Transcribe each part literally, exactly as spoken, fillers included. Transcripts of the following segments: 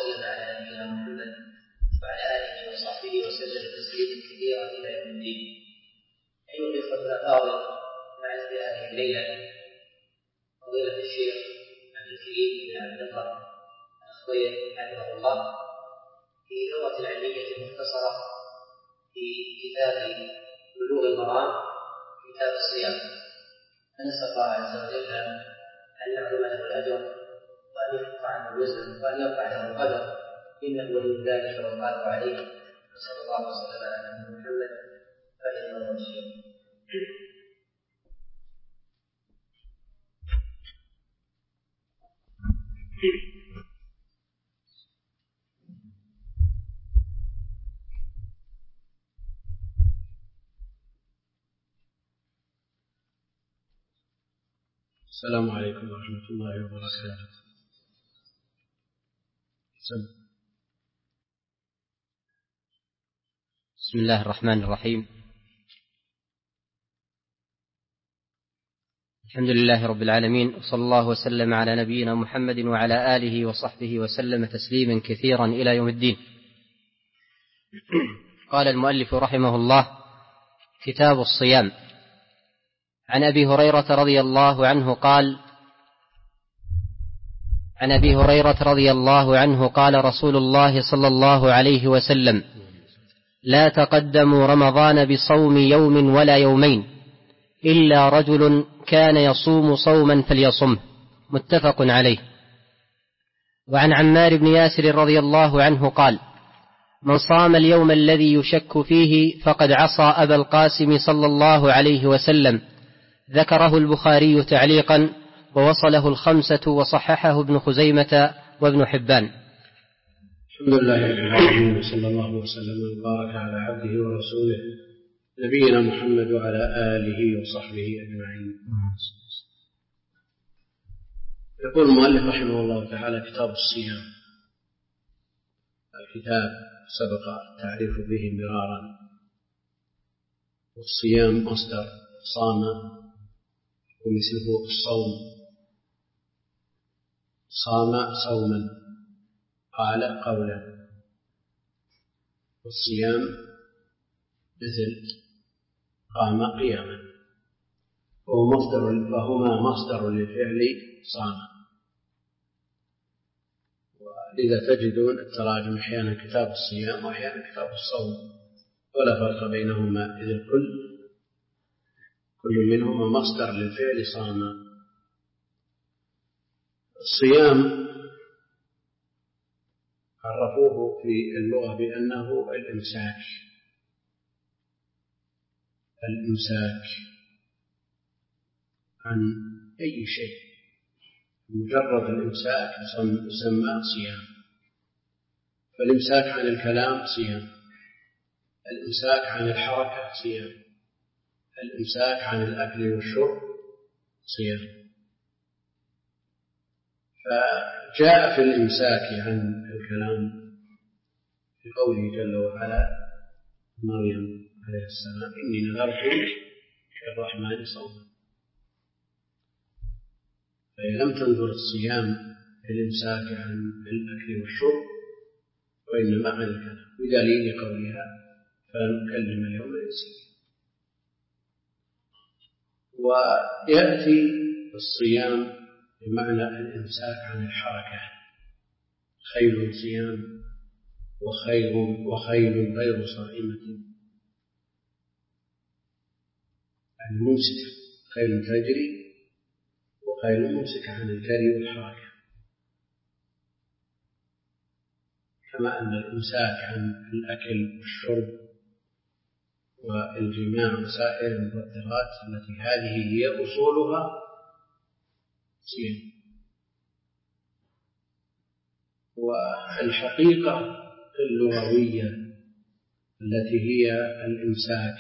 وسلم على نبينا محمد وعلى آله وصحبه وسلم تسليما كثيرا إلى يوم الدين. أيها الإخوة الأفاضل، معنا في هذه الليلة فضيلة الشيخ عبد الكريم بن عبد الله الخضير حفظه الله في دورة علمية مختصرة في كتاب بلوغ المرام، كتاب الصيام. نسأل الله عز وجل أن يعظم له الأجر وأن يرفع عنه الوزن وأن يرفع له القدر، إنه ولي ذلك والقادر عليه. نسأل الله وسلم على نبينا محمد فإنه الشيخ. السلام عليكم ورحمة الله وبركاته. بسم الله الرحمن الرحيم. الحمد لله رب العالمين، وصلى الله وسلم على نبينا محمد وعلى آله وصحبه وسلم تسليما كثيرا إلى يوم الدين. قال المؤلف رحمه الله: كتاب الصيام. عن أبي هريرة رضي الله عنه قال عن أبي هريرة رضي الله عنه قال رسول الله صلى الله عليه وسلم: لا تقدموا رمضان بصوم يوم ولا يومين إلا رجل كان يصوم صوما فليصمه. متفق عليه. وعن عمار بن ياسر رضي الله عنه قال: من صام اليوم الذي يشك فيه فقد عصى أبا القاسم صلى الله عليه وسلم. ذكره البخاري تعليقا، ووصله الخمسة وصححه ابن خزيمة وابن حبان. الحمد لله رب العالمين، وصلى الله وسلم وبارك على عبده ورسوله نبينا محمد وعلى آله وصحبه أجمعين. يقول المؤلف رحمه الله تعالى: كتاب الصيام. الكتاب سبق التعريف به مرارا، والصيام مصدر صام ومثله الصوم. صام صوما، قال قولا، والصيام مثل قام قياما، وهو مصدر وهما مصدر للفعل صام. ولذا تجدون التراجم أحيانا كتاب الصيام وأحيانا كتاب الصوم، ولا فرق بينهما، إذ الكل كل منهما مصدر للفعل صام. الصيام عرفوه في اللغة بأنه الإمساك. الإمساك عن أي شيء، مجرد الإمساك يسمى صيام. فالإمساك عن الكلام صيام، الإمساك عن الحركة صيام، الإمساك عن الأكل والشرب صيام. فجاء في الإمساك عن الكلام في قوله جل وعلا: مريم عليه السلام: إني نذرت للرحمن صوما. فهي لم تنظر الصيام في الإمساك عن الأكل والشرب، وإنما عن الكلام، بدليل قولها: فلن نكلم اليوم إنسيا. ويأتي الصيام بمعنى الإمساك عن الحركة: خيل صيام وخيل وخيل غير صائمة، يعني ممسكة، خيل تجري وخيل ممسكة عن الجري والحركة. كما أن الإمساك عن الأكل والشرب والجماع وسائر المفطرات التي هذه هي أصولها صيام. والحقيقة اللغوية التي هي الإمساك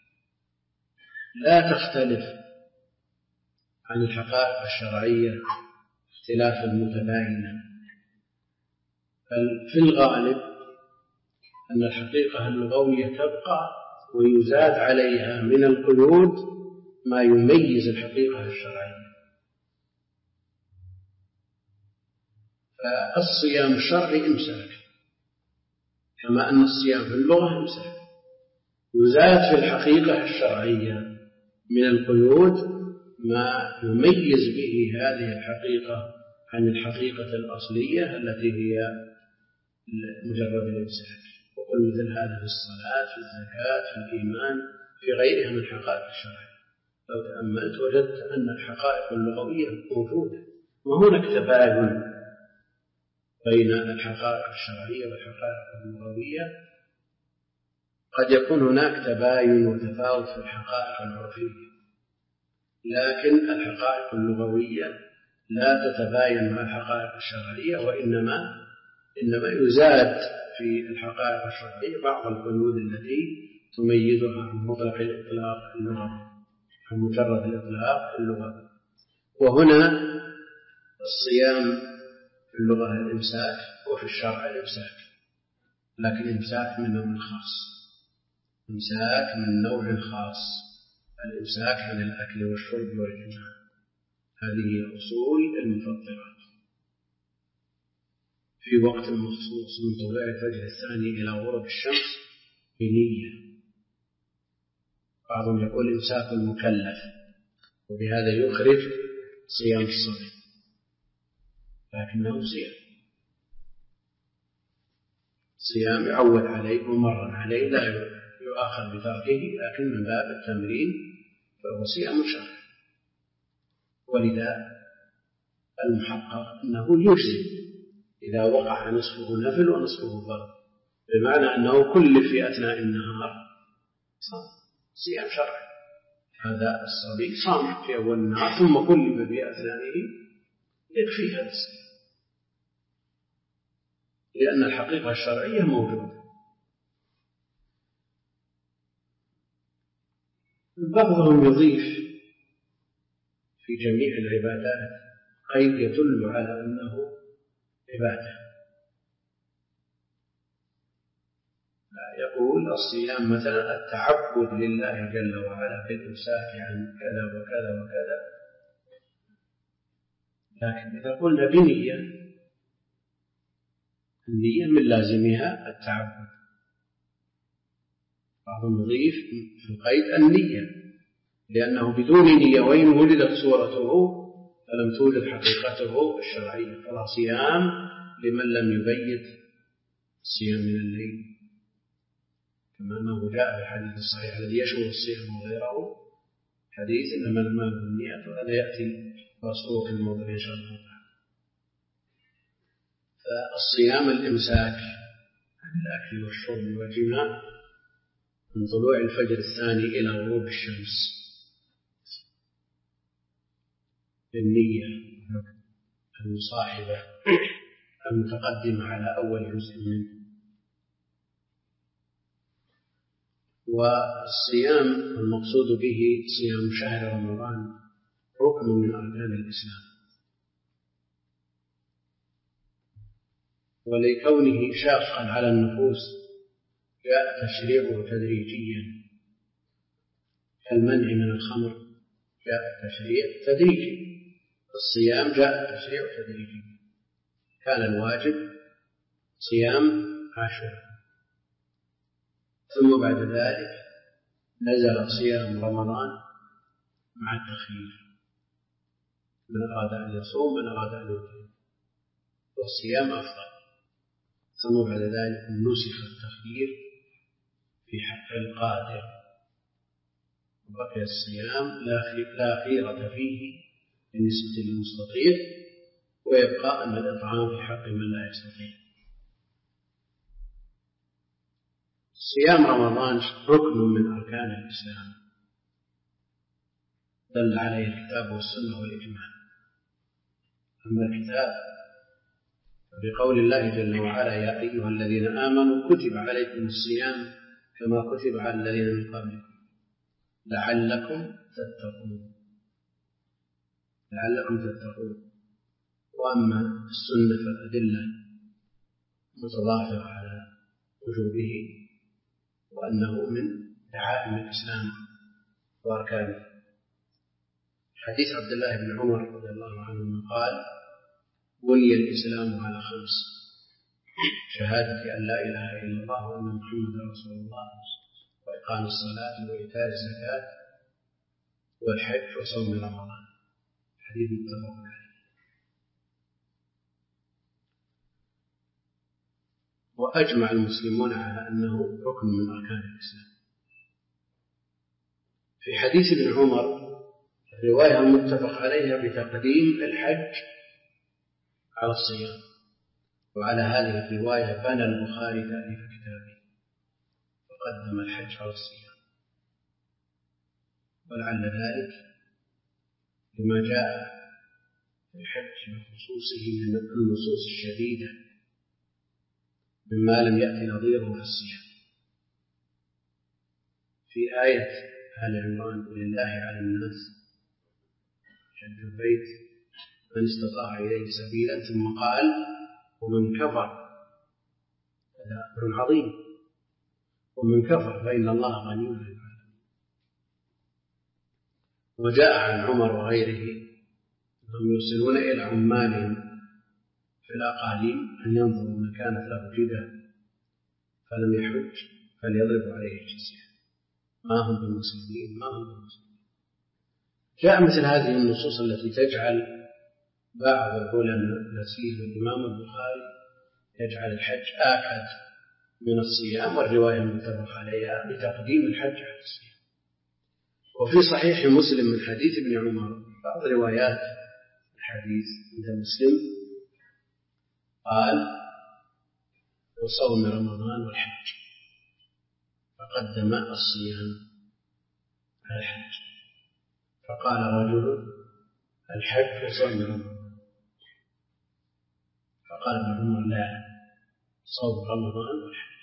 لا تختلف عن الحقائق الشرعية اختلافا متباينا، بل في الغالب أن الحقيقة اللغوية تبقى ويزاد عليها من القيود ما يميز الحقيقة الشرعية. فالصيام الشرعي إمساك، كما أن الصيام في اللغة إمساك. يزاد في الحقيقة الشرعية من القيود ما يميز به هذه الحقيقة عن الحقيقة الأصلية التي هي مجرد الإمساك. وقل مثل هذا في الصلاة، في الزكاة، في الإيمان، في غيرها من حقائق الشرع. لو تأملت وجدت أن الحقائق اللغوية موجودة، وهناك تباين بين الحقائق الشرعية والحقائق اللغوية. قد يكون هناك تباين وتفاوت في الحقائق العرفية، لكن الحقائق اللغوية لا تتباين مع الحقائق الشرعية، وإنما إنما يزاد في الحقائق الشرعية بعض القيود التي تميزها عن مطلق الإطلاق اللغوي، عن مجرد الإطلاق اللغوي. وهنا الصيام في اللغة الإمساك وفي الشرع الإمساك، لكن إمساك من نوع خاص، إمساك من نوع خاص، الإمساك عن الأكل والشرب والجماع. هذه هي أصول المفطرات في وقت مخصوص من طلوع الفجر الثاني إلى غروب الشمس بنية. بعضهم يقول إمساك المكلف، وبهذا يخرج صيام الصبي، لكنه صيام صيام يعود عليه ومر عليه، لا يؤاخذ بتركه، لكن من باب التمرين فهو صيام شرعي. ولذا المحقق أنه يجزي إذا وقع نصفه نفل ونصفه فرض، بمعنى أنه كل في أثناء النهار صيام شرعي. هذا الصبي صام في أول النهار ثم كل في أثنائه، يكفي هذا الصيام، لأن الحقيقة الشرعية موجودة. بعضهم يضيف في جميع العبادات قيد يدل على أنه عبادة، يقول الصيام مثلا التعبد لله جل وعلا بالإمساك عن كذا وكذا وكذا. لكن إذا قلنا بنية، النية من لازمها التعبد. بعضهم يضيف في القيد النية، لأنه بدون نية وإن ولدت صورته فلم توجد حقيقته الشرعية، فلا صيام لمن لم يبيت الصيام من الليل، كما أنه جاء في الحديث الصحيح الذي يشمل الصيام وغيره، حديث إنما الأعمال بالنيات، وهذا يأتي وأصله في الموضوع إن شاء الله تعالى. فالصيام الإمساك عن الأكل والشرب والجماع من طلوع الفجر الثاني إلى غروب الشمس بالنية المصاحبة المتقدمة على أول جزء منه. والصيام المقصود به صيام شهر رمضان ركن من أركان الإسلام، ولكونه شاقا على النفوس جاء تشريعه تدريجيا، كالمنع من الخمر جاء تشريع تدريجي، الصيام جاء تشريع تدريجي. كان الواجب صيام عاشوراء، ثم بعد ذلك نزل صيام رمضان مع التخيير، من أراد أن يصوم من أراد أن يفطر، والصيام أفضل. ثم بعد ذلك نسخ التخيير في حق القادر، وبقي الصيام لا خيرة فيه بالنسبة للمستطيع، ويبقى أن الإطعام في حق من لا يستطيع. صيام رمضان ركن من أركان الإسلام دل عليه الكتاب والسنة والإجماع. أما الكتاب بقول الله جل وعلا يا أيها الذين آمنوا كتب عليكم الصيام كما كتب على الذين من قبلكم لعلكم تتقون لعلكم تتقون. وأما السنة فالأدلة متضافرة على وجوبه، وأنه من دعائم الإسلام وأركانه. حديث عبد الله بن عمر رضي الله عنه قال بني الإسلام على خمس: شهادة أن لا إله إلا الله وأن محمدا رسول الله، وإقام الصلاة وإيتاء الزكاة والحج وصوم رمضان. حديث متفق عليه. وأجمع المسلمون على أنه ركن من أركان الإسلام. في حديث ابن عمر الرواية المتفق عليها بتقديم الحج على الصيام، وعلى هذه الرواية بنى البخاري تأليف كتابه وقدم الحج على الصيام، ولعل ذلك لما جاء في الحج بخصوصه من النصوص الشديدة مما لم يأتي نظيره في الصيام. في آية آل عمران: ولله على الناس حج البيت من استطاع إليه سبيلا، ثم قال: ومن كفر. هذا أمر عظيم. ومن كفر فإن الله غني عن العالمين. وجاء عن عمر وغيره أنهم يرسلون إلى عمالهم في الأقاليم أن ينظروا من كانت له جدة فلم يحج فليضرب عليه الجزية، ما هم بالمسلمين ما هم بالمسلمين. جاء مثل هذه النصوص التي تجعل بعض العلماء نسيه الإمام البخاري يجعل الحج آكد من الصيام، والرواية المتفق عليها بتقديم الحج على الصيام. وفي صحيح مسلم من حديث ابن عمر بعض روايات الحديث عند مسلم قال: وصوم رمضان والحج، فقدم الصيام على الحج. فقال رجل: الحج وصوم رمضان. فقال ابن عمر: لا، صوم رمضان والحج.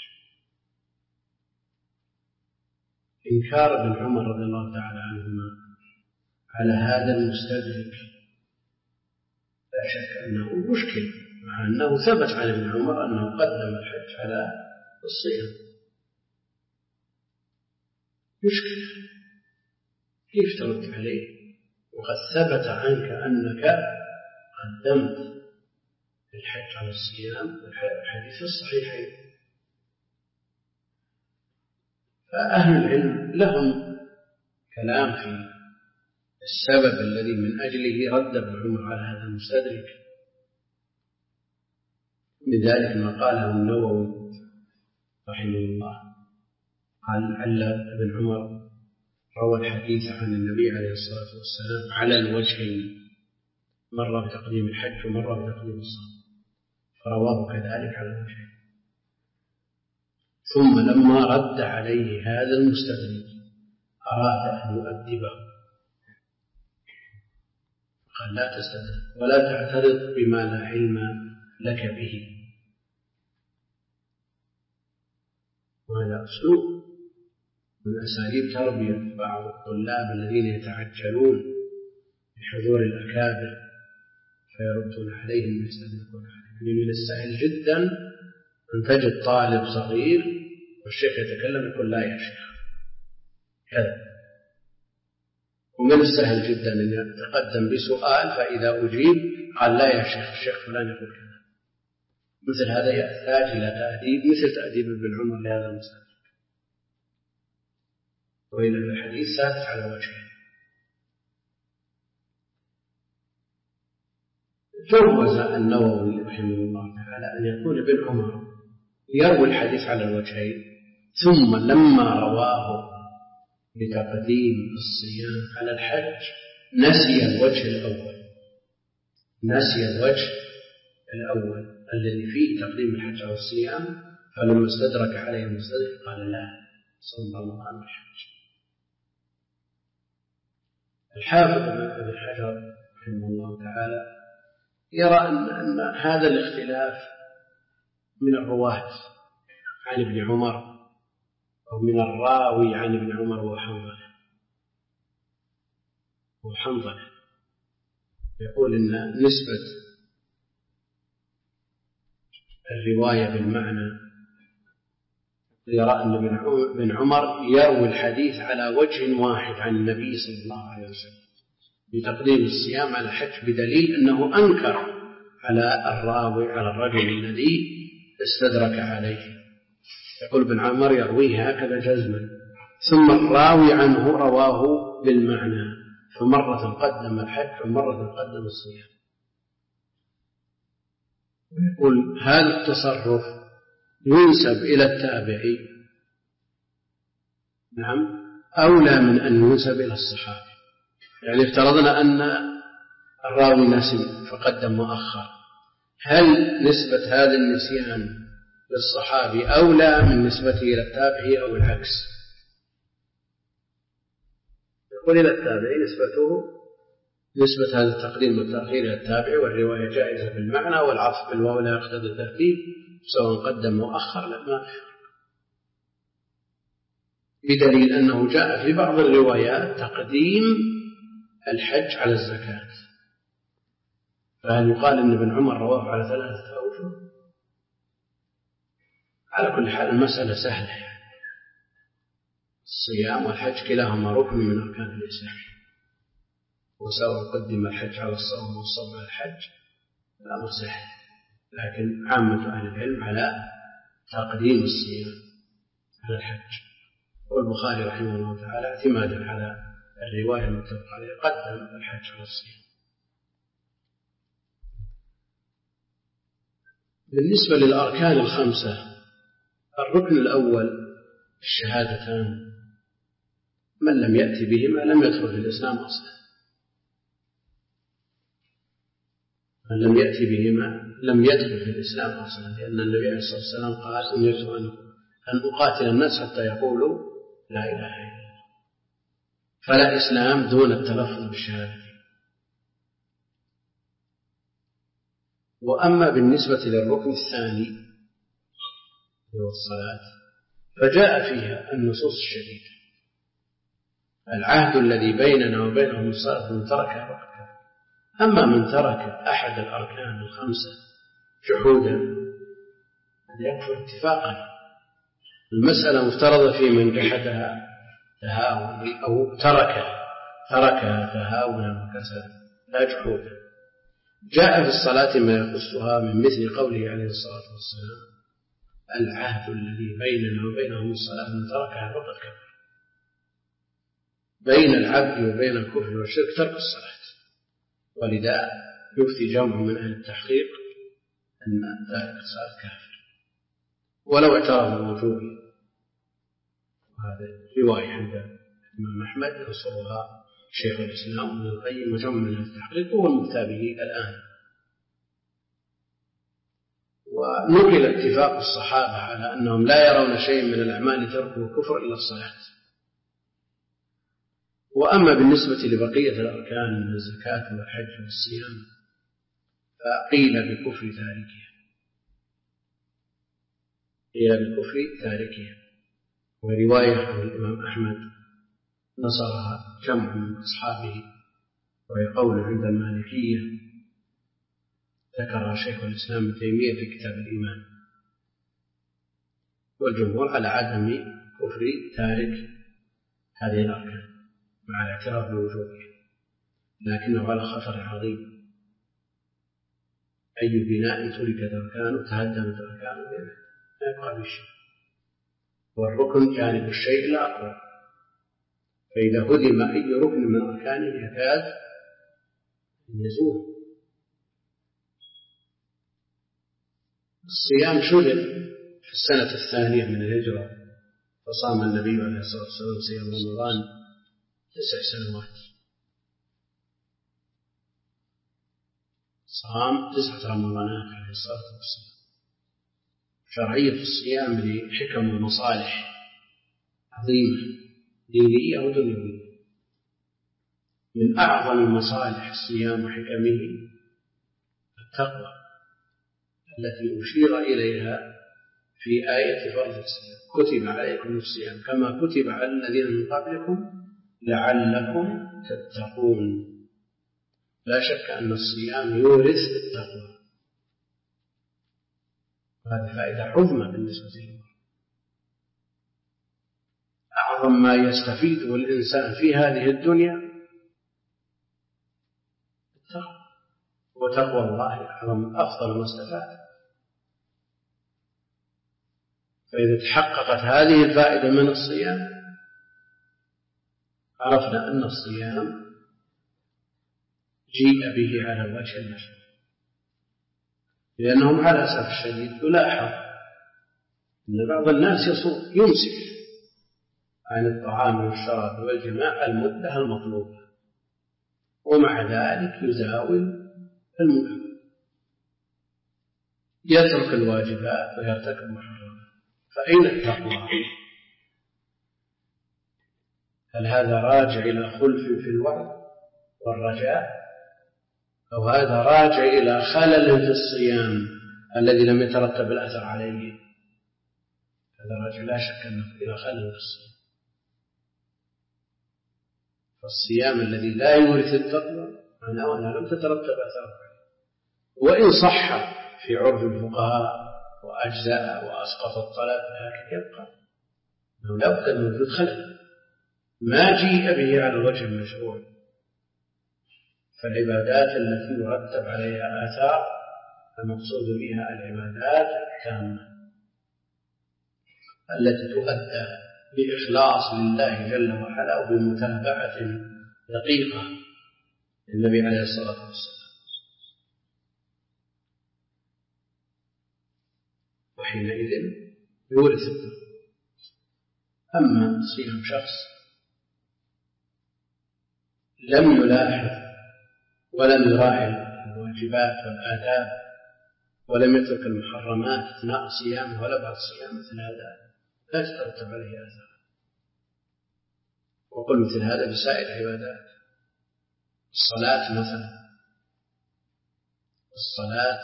إنكار ابن عمر رضي الله تعالى عنهما على هذا المستدرك لا شك أنه مشكل، مع أنه ثبت عن ابن عمر أنه قدم الحج على الصيام. مشكلة، كيف ترد عليه وقد ثبت عنك أنك قدمت الحج على الصيام والحديث الصحيحين؟ فأهل العلم لهم كلام في السبب الذي من أجله رد ابن عمر على هذا المستدرك. من ذلك ما قاله النووي رحمه الله، قال: لعل ابن عمر روى الحديث عن النبي عليه الصلاة والسلام على الوجهين، مرة بتقديم الحج ومرة بتقديم الصوم، فرواه كذلك على الوجهين. ثم لما رد عليه هذا المستدرك أراد أن يؤدبه، قال: لا تستدرك ولا تعترض بما لا علم لك به. وهذا أسلوب من أساليب تربية بعض الطلاب الذين يتعجلون بحضور الأكابر فيردون عليهم ويستدركون عليهم. يعني من السهل جدا أن تجد طالب صغير والشيخ يتكلم يقول: لا يا شيخ كذا. ومن السهل جدا أن يتقدم بسؤال فإذا أجيب قال: لا يا شيخ الشيخ فلان يقول كذا. مثل هذا يحتاج إلى تأديب مثل تأديب ابن عمر لهذا المستدرك، وإلى الحديث ثابت على وجهه. جوز النووي رحمه الله تعالى أن يكون ابن عمر يروي الحديث على الوجهين، ثم لما رواه بتقديم الصيام على الحج نسي الوجه الأول نسي الوجه الأول الذي فيه تقديم الحج على الصيام، فلما استدرك عليه المستدرك قال: لا، صوم رمضان والحج. الحافظ ابن حجر رحمه الله تعالى يرى أن, أن هذا الاختلاف من الرواة عن ابن عمر أو من الراوي عن ابن عمر وحنظلة وحنظلة يقول إن نسبة الرواية بالمعنى، يرى أن ابن عمر يروي الحديث على وجه واحد عن النبي صلى الله عليه وسلم بتقديم الصيام على الحج، بدليل أنه أنكر على الراوي على الرجل الذي استدرك عليه. يقول ابن عمر يرويه هكذا جزما، ثم الراوي عنه رواه بالمعنى، فمرة قدم الحج ومرة قدم الصيام. ويقول هذا التصرف ينسب إلى التابعي نعم أولى من أن ينسب إلى الصحابي. يعني افترضنا أن الراوي نسي فقدم وأخر، هل نسبة هذا النسيان للصحابي أولى من نسبته إلى التابعي أو العكس؟ يقول إلى التابعي نسبته نسبة هذا التقديم والتأخير إلى التابعي، والرواية جائزة بالمعنى، والعطف بالواو لا يقتضي الترتيب، سواء قدم وأخر لما بدليل أنه جاء في بعض الروايات تقديم الحج على الزكاة، فهل يقال أن ابن عمر رواه على ثلاثة أوجه؟ على كل حال المسألة سهلة، يعني الصيام والحج كلاهما ركن من أركان الإسلام، وسواء قدم الحج على الصوم والصوم على الحج الأمر سهل، لكن عامة أهل العلم على تقديم الصيام على الحج. والبخاري رحمه الله تعالى اعتمادا على الرواية المتفق عليها قدم الحج على الصيام. بالنسبة للأركان الخمسة، الركن الأول الشهادتان، من لم يأتي بهما لم يدخل في الإسلام أصلا، من لم يأتي بهما لم يدخل في الإسلام أصلا، لأن النبي عليه الصلاة والسلام قال أمرت أن أقاتل الناس حتى يقولوا لا إله إلا الله، فلا إسلام دون التلفظ بالشهادة. وأما بالنسبة للركن الثاني هو الصلاة، فجاء فيها النصوص الشديدة، العهد الذي بيننا وبينهم الصلاة من تركها فقد كفر. أما من ترك أحد الأركان الخمسة جحودا هذا يكفر اتفاقا. المسألة مفترضة في من جحدها تهاونا أو تركها تركها تهاونا وكسلا لا جحودا. جاء في الصلاة ما يخصها من مثل قوله عليه الصلاة والسلام العهد الذي بيننا وبينهم الصلاة من تركها فقد كفر. بين العبد وبين الكفر والشرك ترك الصلاة، ولذا يفتي جمع من أهل التحقيق أن ذلك الصلاة كافر ولو اعترف بوجوبه. وهذا رواية عند الإمام أحمد ينصرها شيخ الإسلام ابن القيم وجمع من أهل التحقيق وهو المفتى به الآن. ونقل اتفاق الصحابة على أنهم لا يرون شيء من الأعمال تركه كفر إلا الصلاة. وأما بالنسبة لبقية الأركان من الزكاة والحج والصيام فقيل بكفر تاركها، قيل بكفر تاركها. ورواية عن الإمام أحمد نصرها جمع من أصحابه، وهي قول عند المالكية ذكرها شيخ الإسلام ابن تيمية في كتاب الإيمان. والجمهور على عدم كفر تارك هذه الأركان مع الاعتراف بوجوبها، لكنه على خطر عظيم. أي بناء تركت أركانه تهدمت أركانه لا يبقى بشيء، والركن جانب الشيء لا أقوى، فإذا هدم أي ركن من أركانه يكاد يزول. الصيام شرع في السنة الثانية من الهجرة، فصام النبي عليه الصلاة والسلام صيام رمضان تسع سنوات، صام تسعة رمضانات عليه الصلاة والسلام. شرعية الصيام لحكم ومصالح عظيمة دينية ودنيوية. من أعظم مصالح الصيام وحكمه التقوى التي أشير إليها في آية فرض الصيام كتب عليكم الصيام كما كتب على الذين من قبلكم لعلكم تتقون. لا شك أن الصيام يورث التقوى، هذه فائدة عظمى بالنسبة للمرء. أعظم ما يستفيده الإنسان في هذه الدنيا التقوى، وتقوى الله أعظم أفضل ما استفاد. فإذا تحققت هذه الفائدة من الصيام عرفنا أن الصيام جيء به على الوجه المشروع، لأنهم على الأسف الشديد يلاحظ أن بعض الناس يصوم يمسك عن الطعام والشراب والجماع المدة المطلوبة، ومع ذلك يزاول المنكر، يترك الواجبات ويرتكب محرمات. فأين التقوى؟ هل هذا راجع إلى خلف في الوعد والرجاء، أو هذا راجع إلى خلل في الصيام الذي لم يترتب الأثر عليه؟ هذا راجع لا شك أنه إلى خلل في الصيام. فالصيام الذي لا يورث التقوى معناه أنها لم تترتب أثر عليه، وإن صح في عرف الفقهاء وأجزاء وأسقط الطلب، لكن يبقى أنه لا بد من وجود خلل ما جيء به على الوجه المشروع. فالعبادات التي يرتب عليها آثار المقصود بها العبادات التامة التي تؤدى بإخلاص لله جل وعلا وبمتابعة دقيقة للنبي عليه الصلاة والسلام، وحينئذ يورث التقوى. أما صيام شخص لم يلاحظ ولم يراعي الواجبات والآداب ولم يترك المحرمات أثناء صيامه ولا بعد صيام، مثل هذا لا تترتب عليه آثار. وقل مثل هذا بسائر العبادات. الصلاة مثلا، الصلاة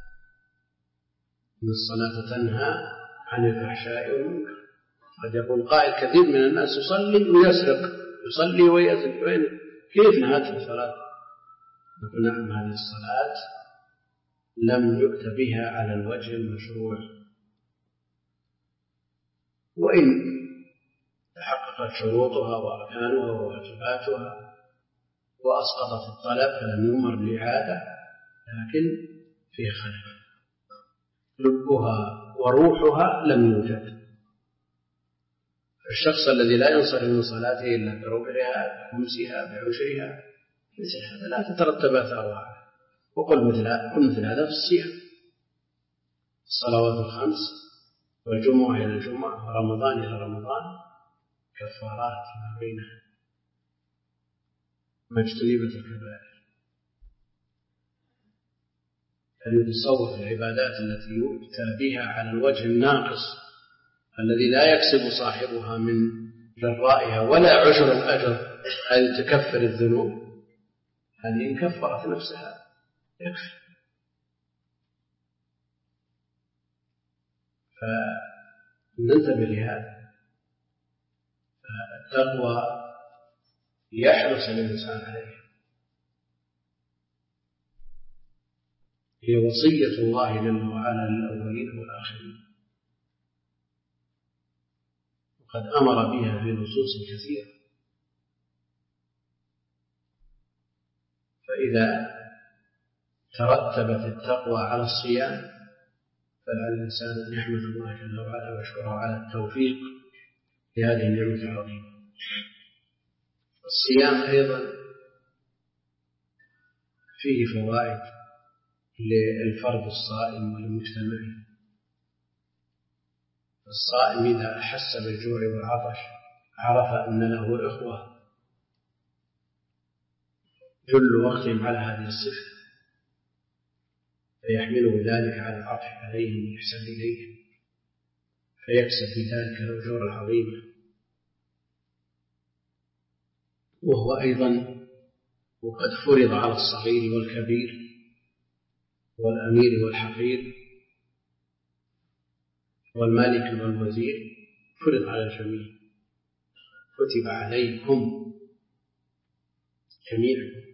إن الصلاة تنهى عن الفحشاء والمنكر. قد يقول قائل كثير من الناس يصلي ويسرق، يصلي ويسرق، وين كيف نهت الصلاة؟ نقول نعم، هذه الصلاة لم يؤت بها على الوجه المشروع، وإن تحققت شروطها وأركانها وواجباتها وأسقطت الطلب فلم يؤمر بالإعادة، لكن فيه خلل، لبها وروحها لم يوجد. الشخص الذي لا ينصرف من صلاته إلا بربعها بخمسها بعشرها، مثل هذا لا تترتب آثارها. وقل مثل قل مثل هذا في الصيام، الصلوات الخمس والجمعة إلى الجمعة ورمضان إلى رمضان كفارات ما بينها ما اجتنبت الكبائر. هل يتصور العبادات التي يؤتى بها على الوجه الناقص الذي لا يكسب صاحبها من جرائها ولا عشر الأجر هذه تكفر الذنوب؟ هذه إن كفرت نفسها يكفي. فننتبه لهذا. التقوى يحرص الإنسان عليها، هي وصية الله جل وعلا للأولين والآخرين، وقد أمر بها في نصوص كثيرة. فإذا ترتبت التقوى على الصيام فعلى الإنسان أن يحمد الله جل وعلا ويشكره على التوفيق لهذه النعمة العظيمة. الصيام أيضا فيه فوائد للفرد الصائم والمجتمع. الصائم إذا أحس بالجوع والعطش عرف أن له إخوة جل وقتهم على هذه الصفة، فيحمله ذلك على العطف عليهم والإحسان إليهم، فيكسب بذلك الأجور العظيمة. وهو أيضا وقد فرض على الصغير والكبير والأمير والحقير والمالك والوزير، فرض على الجميع، كتب عليكم جميعا.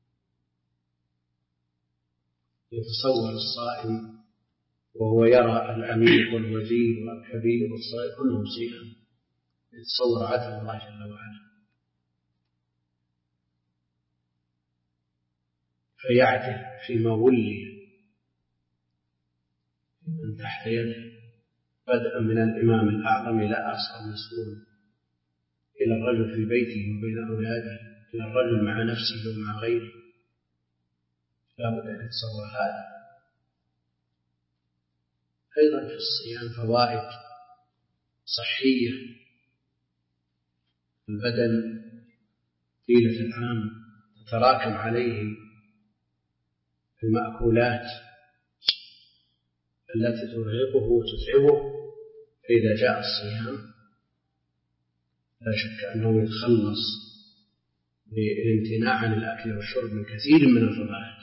يتصور الصائم وهو يرى الأمير والوزير والكبير والصغير كلهم صيام، يتصور عدل الله جل وعلا. فيعدل فيما ولي من تحت يده، بدءا من الإمام الأعظم إلى أصغر مسؤول، إلى الرجل في بيته وبين أولاده، إلى الرجل مع نفسه ومع غيره. لا بد أن يتصور هذا. أيضا في الصيام فوائد صحية. البدن طيلة العام تتراكم عليه المأكولات التي ترهقه وتتعبه، فإذا جاء الصيام لا شك أنه يتخلص بالامتناع عن الأكل والشرب من كثير من الفضلات،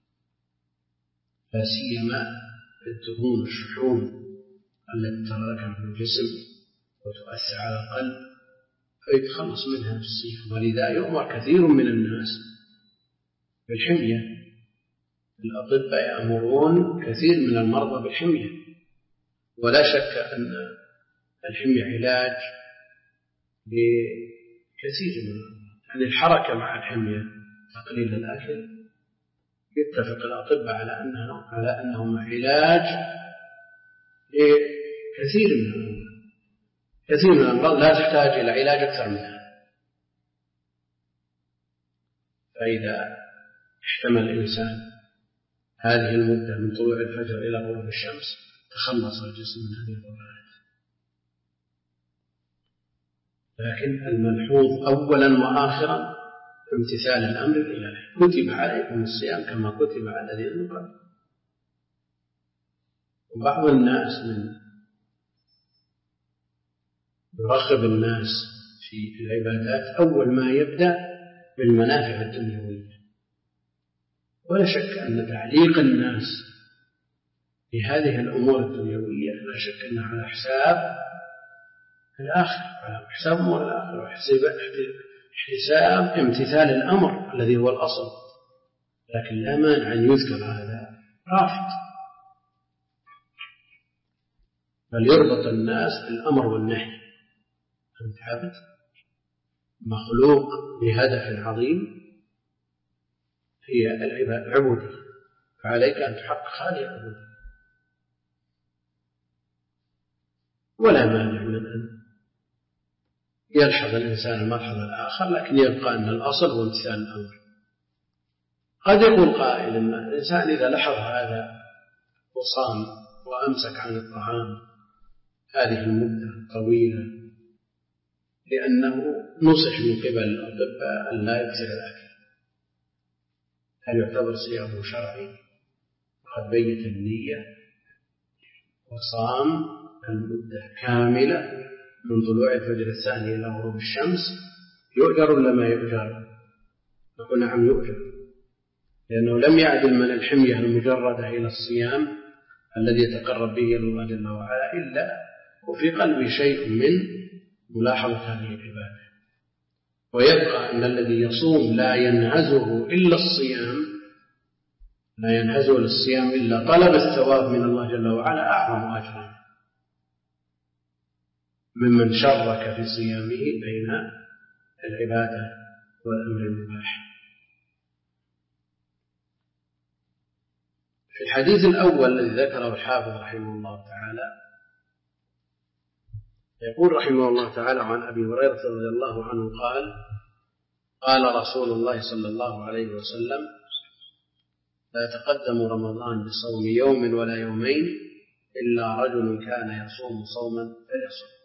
لا سيما الدهون والشحوم التي تتراكم في الجسم وتؤثر على القلب، فيتخلص منها في الصيام. ولذا يؤمر كثير من الناس بالحمية. الأطباء يأمرون كثير من المرضى بالحمية، ولا شك أن الحمية علاج لكثير من يعني الحركة مع الحمية، تقليل الأكل، يتفق الأطباء على أنه على أنهم علاج لكثير من الأمراض. كثير من الأمراض لا تحتاج إلى علاج أكثر منها. فإذا احتمل الإنسان هذه المدة من طلوع الفجر إلى غروب الشمس تخلص الجسم من هذه الضرورات. لكن الملحوظ أولا وآخرا امتثال الأمر الإلهي. كتب عليكم الصيام كما كتب على الذين من قبلكم. وبعض الناس من يرغب الناس في العبادات أول ما يبدأ بالمنافع الدنيوية، ولا شك أن تعليق الناس بهذه الأمور الدنيوية لا شك أنها على حساب الآخر، على حساب أمور الآخر، وحساب امتثال الأمر الذي هو الأصل. لكن لا مانع أن يذكر هذا رافض، بل يربط الناس بالأمر والنهي. أنت عبد مخلوق بهدف عظيم هي العبودية، فعليك أن تحقق هذه العبودية، ولا مانع من أن يلحظ الإنسان الملحظ الآخر، لكن يبقى أن الأصل هو امتثال الأمر. قد يقول قائل أن الإنسان إذا لحظ هذا وصام وأمسك عن الطعام هذه المدة الطويلة لأنه نصح من قبل الأطباء أن لا يكثر الأكل، هل يعتبر صيامه شرعي؟ وقد بيت النية وصام المدة كاملة من طلوع الفجر الثاني إلى غروب الشمس، يؤجر ولا ما يؤجر؟ نقول نعم يؤجر، لأنه لم يعدل من الحمية المجردة إلى الصيام الذي يتقرب به إلى الله جل وعلا إلا وفي قلبه شيء من ملاحظة هذه العبادة. ويبقى أن الذي يصوم لا ينهزه إلا الصيام، لا ينهزه للصيام إلا طلب الثواب من الله جل وعلا، أعظم أجرا ممن شرك في صيامه بين العبادة والأمر المباح. في الحديث الأول الذي ذكره الحافظ رحمه الله تعالى يقول رحمه الله تعالى عن أبي هريرة رضي الله عنه قال: قال رسول الله صلى الله عليه وسلم: لا تقدم رمضان بصوم يوم ولا يومين إلا رجل كان يصوم صوما فليصوم.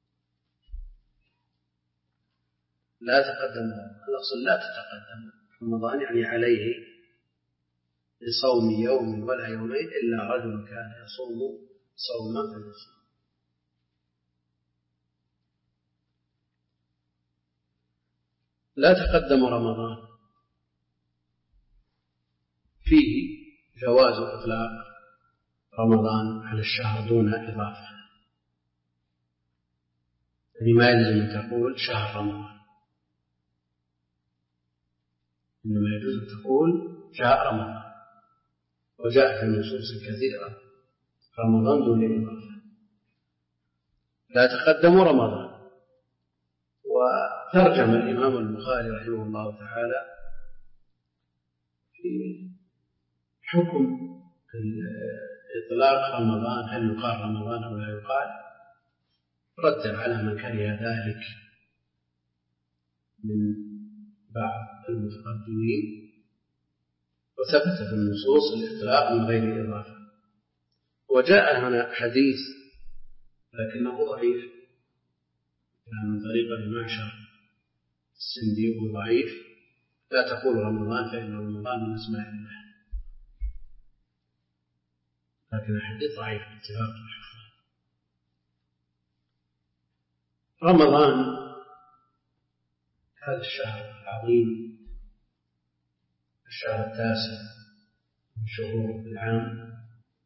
لا تقدم، الأصل لا تتقدم رمضان يعني عليه بصوم يوم ولا يومين إلا رجل كان يصوم صوما فليصوم. لا تقدم رمضان فيه جواز إطلاق رمضان على الشهر دون إضافة، يعني ما يلزم أن تقول شهر رمضان، إنما يجوز أن تقول جاء رمضان، وجاء في النصوص الكثيرة رمضان دون إضافة. لا تقدم رمضان. وترجم الإمام البخاري رحمه الله تعالى في حكم إطلاق رمضان، هل يقال رمضان أو لا يقال؟ رد على من كره ذلك من بعض المتقدمين، وثبت في النصوص الإطلاق من غير إضافة. وجاء هنا حديث لكنه ضعيف كان من طريق المعشر السندي ضعيف: لا تقول رمضان فإن رمضان من أسماء الله. لكن الحديث ضعيف باتفاق الحفاظ. رمضان هذا الشهر العظيم، الشهر التاسع من شهور العام،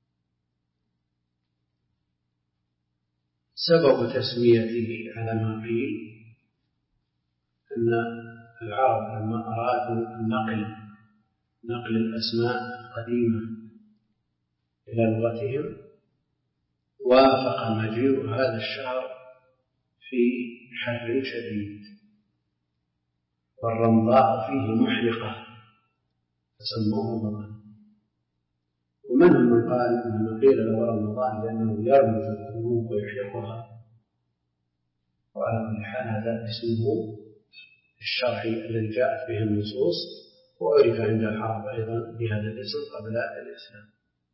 سبب تسميته على ما قيل أن العرب لما أرادوا النقل نقل الأسماء القديمة إلى لغتهم وافق مجيء هذا الشهر في حر شديد والرمضاء فيه محرقة فسموه رمضان. ومنهم من قال إنما قيل له رمضان لأنه يرمز الذنوب ويحرقها، وعلى كل حال هذا اسمه الشرعي الذي جاءت به النصوص، وعرف عند العرب أيضا بهذا الاسم قبل الإسلام.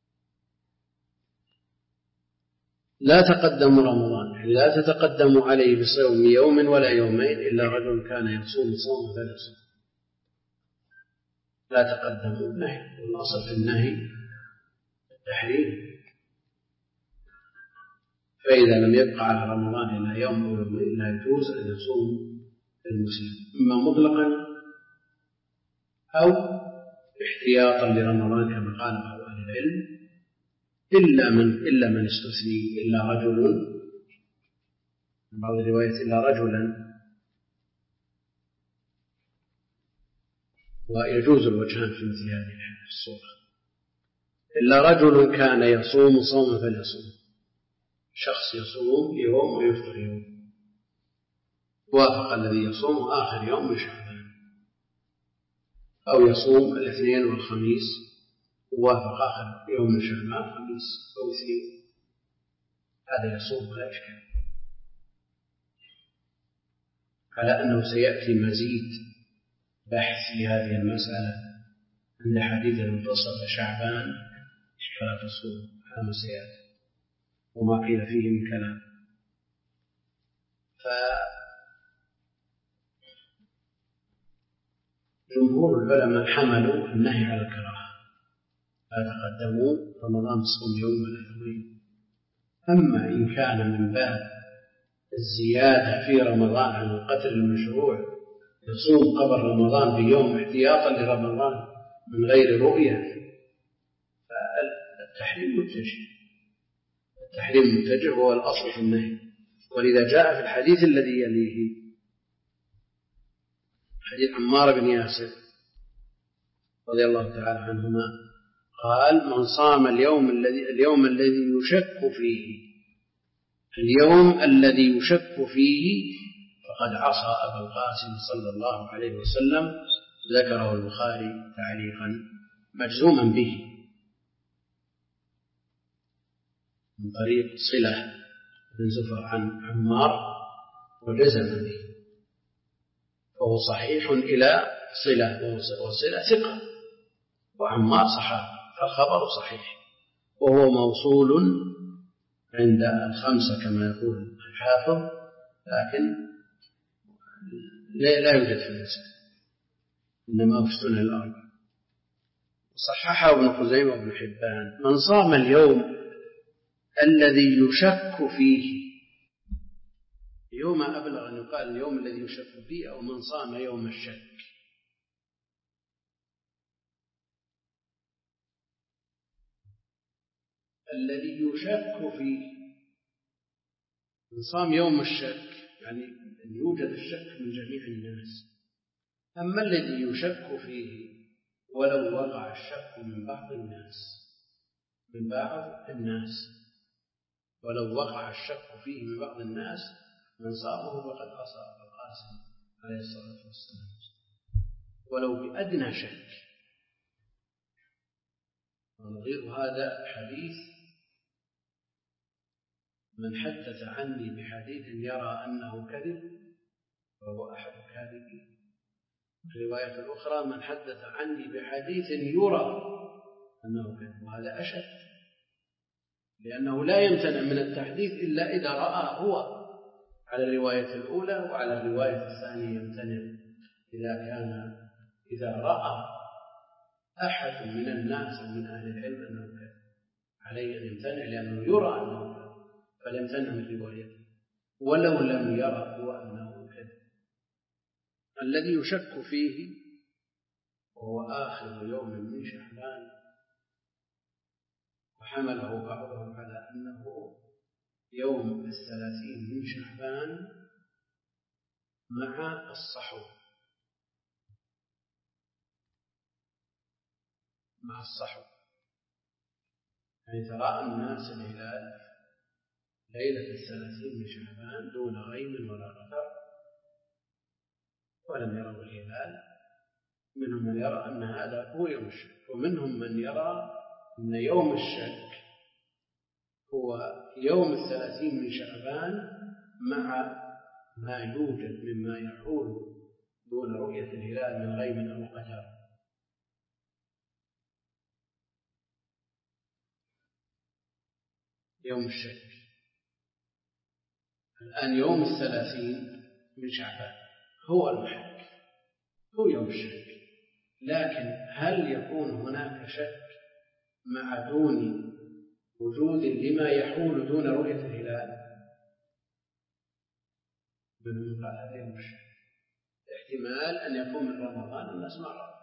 لا تقدم رمضان، لا تتقدم عليه بصوم يوم ولا يومين إلا رجل كان يصوم صوم فلا يصوم. لا تقدم النهي، والأصل في النهي التحريم، فإذا لم يبقى على رمضان إلا يوم أو يومين لا يجوز أن يصوم المسلم، إما مطلقا أو احتياطا لرمضان كما قال بعض أهل العلم، إلا من إلا من استثني، إلا رجل، بعض الروايات إلا رجلا، ويجوز الوجهان في مثل هذه الصورة. إلا رجل كان يصوم صوما فليصوم، شخص يصوم يوم ويفطر يوم، وافق الذي يصوم آخر يوم من شعبان، أو يصوم الاثنين والخميس ووافق آخر يوم من شعبان خميس أو اثنين، هذا يصوم ولا إشكال، على أنه سيأتي مزيد بحث في هذه المسألة عند حديث المنتصف شعبان فلا تصوم، هذا سيأتي وما قيل فيه من كلام. فجمهور العلماء حملوا النهي على الكراهة، لا تقدموا رمضان بصوم يوم ولا يومين. أما إن كان من باب الزيادة في رمضان عن القدر المشروع، يصوم قبل رمضان بيوم احتياطا لرمضان من غير رؤية، فالتحريم متجه، التحريم متجه هو الأصل في النهي. ولذا جاء في الحديث الذي يليه حديث عمار بن ياسر رضي الله تعالى عنهما قال: من صام اليوم الذي اليوم الذي يشك فيه اليوم الذي يشك فيه فقد عصى أبا القاسم صلى الله عليه وسلم. ذكره البخاري تعليقا مجزوما به من طريق صلة بن زفر عن عمار وجزم به، فهو صحيح إلى صلة، وصلة ثقة، وعمار صحابي، فالخبر صحيح، وهو موصول عند الخمسة كما يقول الحافظ، لكن لا يوجد في المسألة، إنما في السنن الأربع. صححه ابن خزيمة وابن حبان: من صام اليوم الذي يشك فيه، يوم أبلغ أن يقال اليوم الذي يشك فيه، أو من صام يوم الشك، الذي يشك فيه، من صام يوم الشك يعني أن يوجد الشك من جميع الناس. أما الذي يشك فيه ولو وقع الشك من بعض الناس من بعض الناس ولو وقع الشك فيه من بعض الناس من صامه فقد عصى أبا القاسم عليه الصلاة والسلام، ولو بأدنى شك. ونظير هذا حديث من حدث عني بحديث يرى أنه كذب فهو أحد الكاذبين. الرواية الأخرى من حدث عني بحديث يرى أنه كذب، وهذا أشد، لأنه لا يمتنع من التحديث إلا إذا رأى هو. على الرواية الأولى، وعلى الرواية الثانية يمتنع إذا كان إذا رأى أحد من الناس من أهل العلم أنه كذب، عليه أن يمتنع لأنه يرى أنه كذب فليمتنع من روايته ولو لم يرى هو أنه كذب. الذي يشك فيه وهو آخر يوم من شعبان، وحمله بعضهم على أنه يوم الثلاثين من شعبان مع الصحو مع الصحو يعني تراءى الناس الهلال ليلة الثلاثين من شعبان دون غيم ولا قطر ولم يروا الهلال. منهم من يرى أن هذا هو يوم الشك، ومنهم من يرى أن يوم الشك هو يوم الثلاثين من شعبان مع ما يوجد مما يحول دون رؤية الهلال من غيم أو قتر. يوم الشك الآن يوم الثلاثين من شعبان هو المحك، هو يوم الشك، لكن هل يكون هناك شك مع دون وجود لما يحول دون رؤية الهلال؟ من قال هذا يوم الشك، احتمال أن يكون من رمضان الناس ما رأوا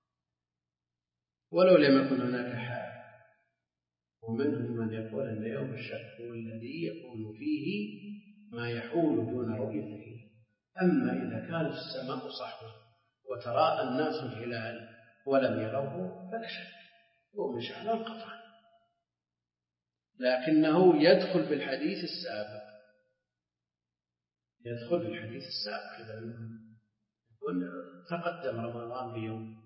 ولو لم يكن هناك حال. ومنهم من يقول أن يوم الشك هو الذي يكون فيه ما يحول دون رؤية الهلال. أما إذا كانت السماء صحوة وتراءى الناس الهلال ولم يروه فلا شك هو من شعبان قطعا، لكنه يدخل في الحديث السابق يدخل في الحديث السابق إذا يكون تقدم رمضان بيوم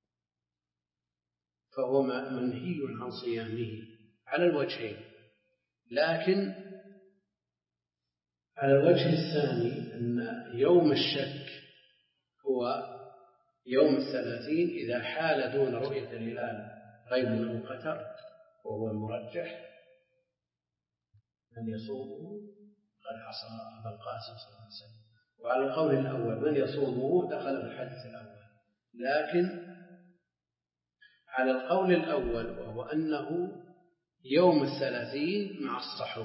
فهو منهي عن صيامه على الوجهين. لكن على الوجه الثاني أن يوم الشك هو يوم الثلاثين إذا حال دون رؤية الهلال غيم أو قتر، وهو المرجح من يصومه قد عصى أبا القاسم صلى الله عليه وسلم. وعلى القول الأول من يصومه دخل في الحديث الأول، لكن على القول الأول وهو أنه يوم الثلاثين مع الصحو،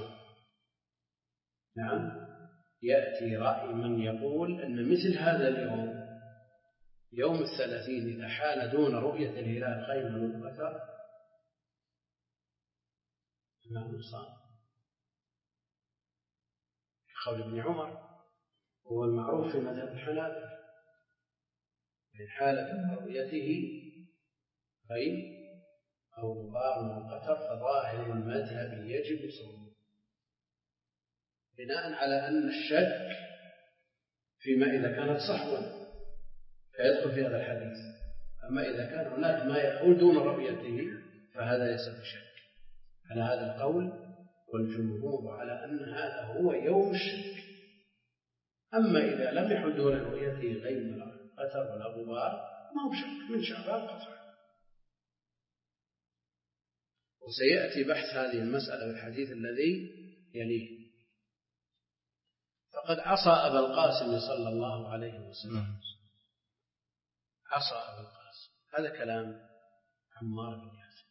نعم، يأتي رأي من يقول أن مثل هذا اليوم يوم الثلاثين إذا حال دون رؤية الهلال غيم أو قتر فإنه صام، قول ابن عمر هو المعروف في مذهب الحنابلة من حالة رؤيته غيم أو غبار أو قتر فظاهر المذهب يجب صومه، بناء على أن الشك فيما إذا كانت صحوا فيدخل في هذا الحديث. أما إذا كان هناك ما يحول دون رؤيته فهذا ليس بشك. على هذا القول والجمهور على أن هذا هو يوم الشك. أما إذا لم يحل دون رؤيته غيم ولا قتر ولا غبار ما هو شك من شعبان قطعا. وسيأتي بحث هذه المسألة بالحديث الذي يليه. فقد عصى أبا القاسم صلى الله عليه وسلم، عصى أبا القاسم، هذا كلام عمار بن ياسر،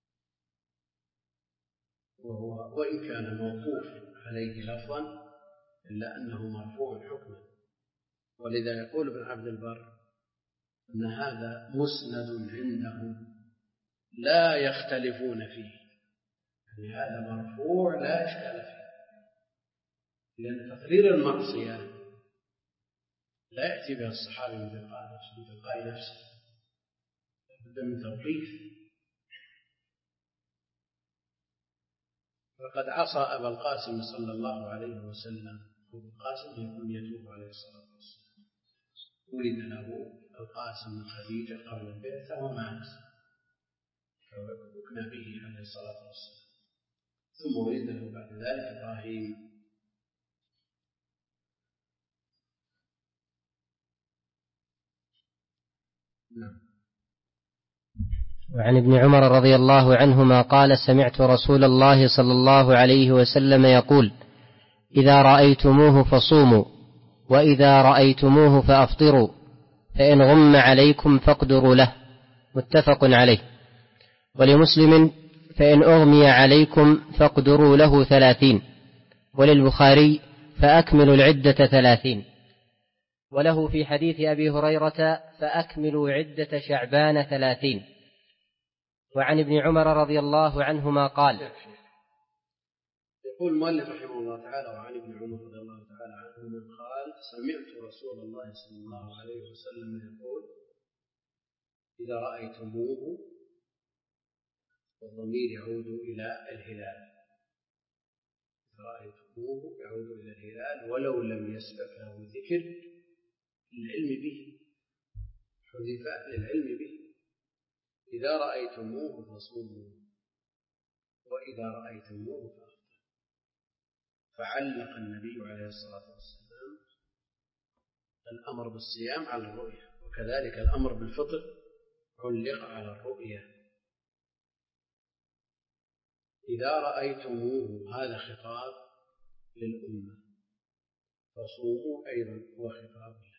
وهو وإن كان موقوف عليه لفظا إلا أنه مرفوع حكما. ولذا يقول ابن عبد البر أن هذا مسند عندهم لا يختلفون فيه، يعني هذا مرفوع لا إشكال فيه، لأن تقرير المعصية لا يأتي بها الصحابي من تلقاء نفسه، لابد من توقيف. فقد عصى أبا القاسم صلى الله عليه وسلم. أبو القاسم يكون يتوب عليه الصلاة والسلام، ولد له القاسم من خديجة قبل البعثة ومات، وكنا به عليه الصلاة والسلام. ثم ولد له بعد ذلك إبراهيم. نعم. وعن ابن عمر رضي الله عنهما قال: سمعت رسول الله صلى الله عليه وسلم يقول: إذا رأيتموه فصوموا، وإذا رأيتموه فأفطروا، فإن غم عليكم فاقدروا له. متفق عليه. ولمسلم: فإن أغمي عليكم فاقدروا له ثلاثين. وللبخاري: فأكملوا العدة ثلاثين. وله في حديث أبي هريرة: فأكملوا عدة شعبان ثلاثين. وعن ابن عمر رضي الله عنهما قال: يقول المؤلف رحمه الله تعالى: وعن ابن عمر رضي الله تعالى عنهما قال: سمعت رسول الله صلى الله عليه وسلم يقول: إذا رأيتموه، والضمير يعود إلى الهلال، إذا رأيتموه يعود إلى الهلال ولو لم يسبق له ذكر للعلم به، حذف للعلم به. إذا رأيتموه فصوموا، وإذا رأيتموه فأفطروا. فعلق النبي عليه الصلاة والسلام الأمر بالصيام على الرؤية، وكذلك الأمر بالفطر علق على الرؤية. إذا رأيتموه هذا خطاب للأمة، فصوموا أيضا هو خطاب له.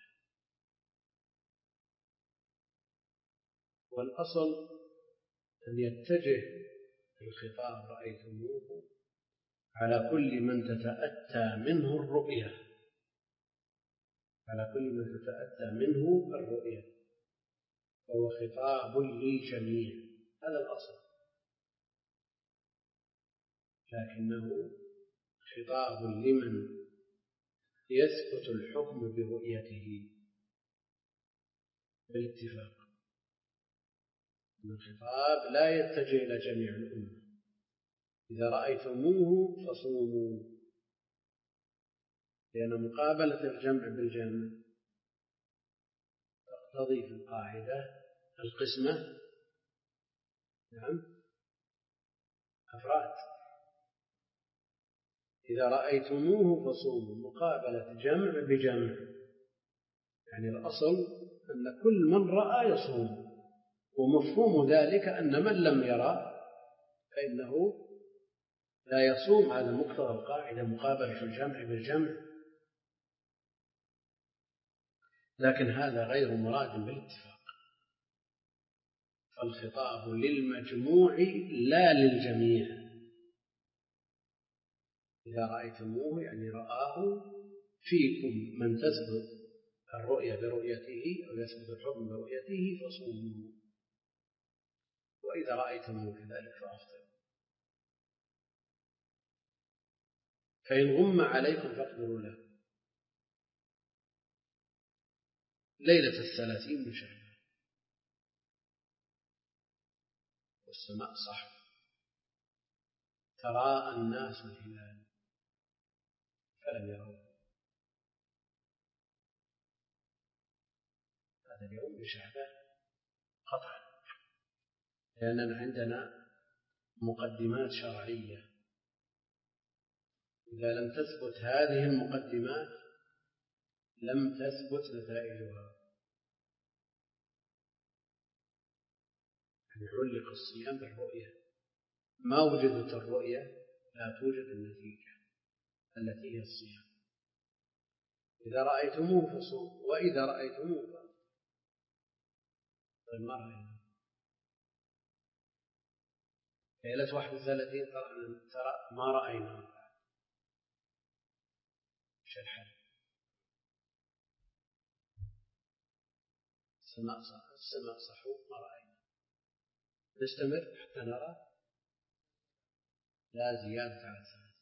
والأصل أن يتجه الخطاب رأيتموه على كل من تتأتى منه الرؤية، على كل من تتأتى منه الرؤية، فهو خطاب للجميع، هذا الأصل، لكنه خطاب لمن يثبت الحكم برؤيته بالاتفاق. الخطاب لا يتجه إلى جميع الأمة. إذا رأيتموه فصوموا، لأن مقابلة الجمع بالجمع تقتضي في القاعدة القسمة، نعم، أفراد. إذا رأيتموه فصوموا، مقابلة جمع بجمع، يعني الأصل أن كل من رأى يصوم، ومفهوم ذلك أن من لم يرى فإنه لا يصوم. هذا مقتضى القاعدة، مقابلة الجمع بالجمع. لكن هذا غير مراد بالاتفاق، فالخطاب للمجموع لا للجميع. إذا رأيتموه يعني رآه فيكم من تثبت الرؤية برؤيته أو يثبت الحكم برؤيته فصوموا، وإذا رأيتموه كذلك فأفطروا. فإن غم عليكم فاقدروا له. ليلة الثلاثين من شهر والسماء صح، تراءى الناس الهلال فلم يروه. هذا اليوم من شعبان قطعا، لأننا عندنا مقدمات شرعية، إذا لم تثبت هذه المقدمات لم تثبت نتائجها. يعني علق الصيام بالرؤية، ما وجدت الرؤية لا توجد النتيجة التي هي الصيام. إذا رأيتموه فصوموا، وإذا رأيتموه فأفطروا. طيب ما رأينا ليلة واحد وثلاثين ترى ما رأينا، إيش الحل؟ السماء صح، السماء صحو ما رأينا، نستمر حتى نرى؟ لا زيادة على ثلاثة.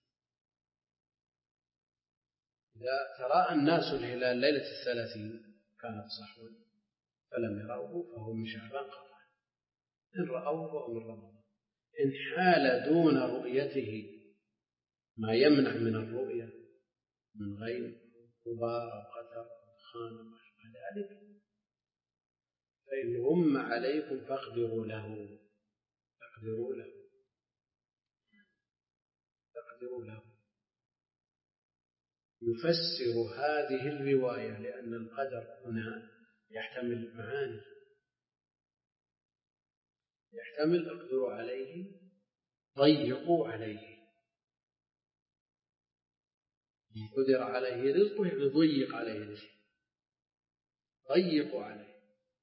إذا تراءى الناس الهلال ليلة الثلاثين كانت صحوا فلم يروه فهو من شعبان قطعا، إن رأوه فهو من رمضان. إن حال دون رؤيته ما يمنع من الرؤية من غير غبار أو قدر أو دخان أو ما شابه ذلك، فإن غم عليكم فاقدروا له، فاقدروا له فاقدروا له يفسر هذه الرواية، لأن القدر هنا يحتمل معاني، يحتمل اقدروا عليه، ضيقوا عليه. قدر عليه رزقه يضيق عليه رزقه، ضيقوا عليه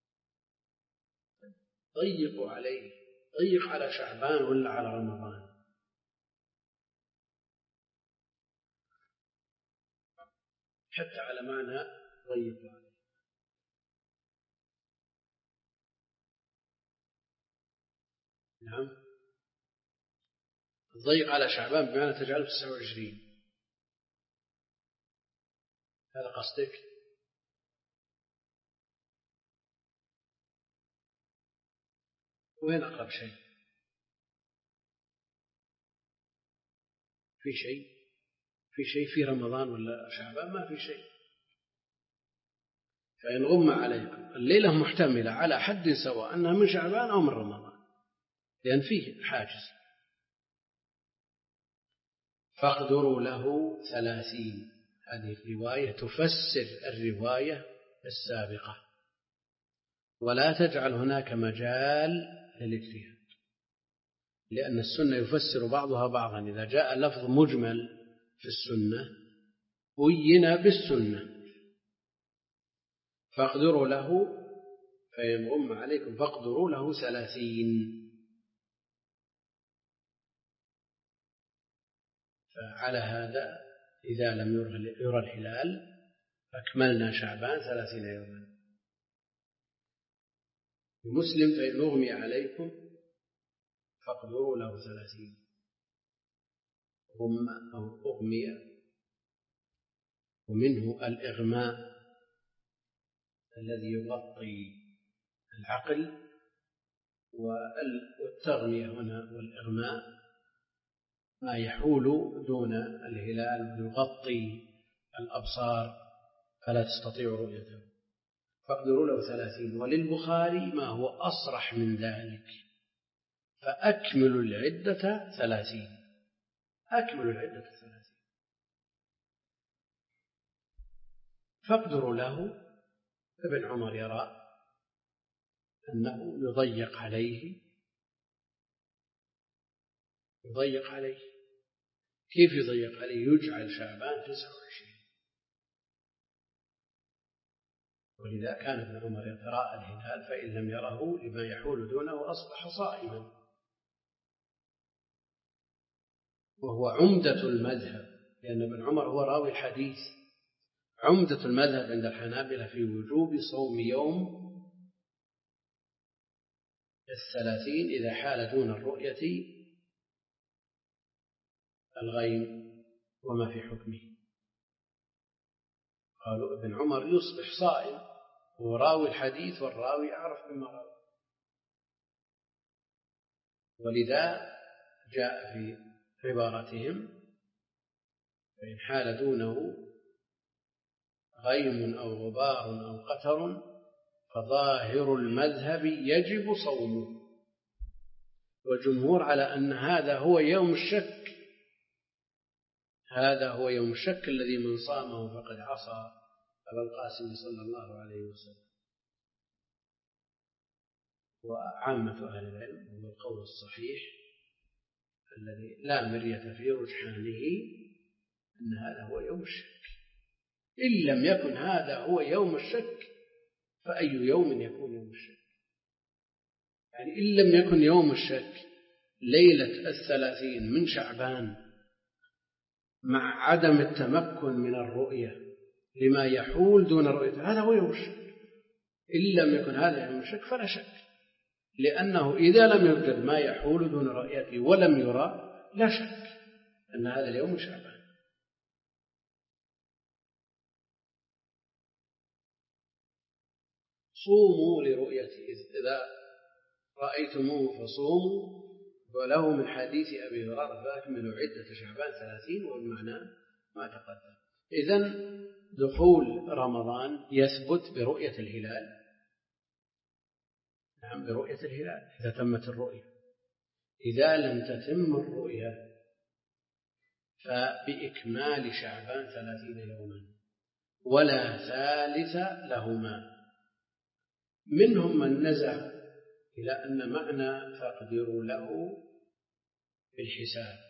ضيقوا عليه ضيق على شعبان ولا على رمضان؟ حتى على معنى ضيقوا عليه. نعم، الضيق على شعبان بمعنى تجعله تسعة وعشرين، هذا قصدك؟ وين أقرب شيء؟ في شيء في شيء في رمضان ولا شعبان؟ ما في شيء. فإن غم عليكم الليلة محتملة على حد سواء أنها من شعبان أو من رمضان، لأن فيه حاجز. فاقدروا له ثلاثين، هذه الرواية تفسر الرواية السابقة، ولا تجعل هناك مجال للاجتهاد، لأن السنة يفسر بعضها بعضا. إذا جاء لفظ مجمل في السنة بين بالسنة. فاقدروا له فإن غم عليكم فاقدروا له ثلاثين. فعلى هذا إذا لم يرى الهلال أكملنا شعبان ثلاثين يوما. مسلم فإن أغمي عليكم فاقدروا له ثلاثين. غم أو أغمي، ومنه الإغماء الذي يغطي العقل، والتغمية هنا والإغماء ما يحول دون الهلال ويغطي الأبصار فلا تستطيع رؤيته. فاقدروا له ثلاثين. وللبخاري ما هو أصرح من ذلك، فأكملوا العدة ثلاثين. أكملوا العدة ثلاثين. فاقدروا له. ابن عمر يرى أنه يضيق عليه يضيق عليه كيف يضيق عليه؟ يجعل شعبان تسعة وعشرين. ولذا كان ابن عمر يتراءى الهلال، فإن لم يره لما يحول دونه أصبح صائما. وهو عمدة المذهب، لأن ابن عمر هو راوي الحديث. عمدة المذهب عند الحنابلة في وجوب صوم يوم الثلاثين إذا حال دون الرؤية الغيم وما في حكمه. قالوا ابن عمر يصبح صائم، هو راوي الحديث والراوي أعرف بما راوي. ولذا جاء في عبارتهم فإن حال دونه غيم أو غبار أو قتر فظاهر المذهب يجب صومه. والجمهور على أن هذا هو يوم الشك، هذا هو يوم الشك الذي من صامه فقد عصى أبا القاسم صلى الله عليه وسلم. وعامة أهل العلم هو القول الصحيح الذي لا مرية في رجحانه أن هذا هو يوم الشك. إن لم يكن هذا هو يوم الشك فأي يوم يكون يوم الشك؟ يعني إن لم يكن يوم الشك ليلة الثلاثين من شعبان مع عدم التمكن من الرؤية لما يحول دون رؤية، هذا هو يوم الشك. إن لم يكن هذا يوم الشك فلا شك، لأنه إذا لم يوجد ما يحول دون رؤيته ولم يرى لا شك أن هذا اليوم شعبان. صوموا لرؤيته، إذا رأيتموه فصوموا. وله من حديث أبي هريرة فأكملوا عدة شعبان ثلاثين، والمعنى ما تقدم. إذن دخول رمضان يثبت برؤية الهلال. نعم، برؤية الهلال إذا تمت الرؤية. إذا لم تتم الرؤيا فبإكمال شعبان ثلاثين يوما ولا ثالث لهما. منهم من نزع إلى أن معنى فاقدروا له بالحساب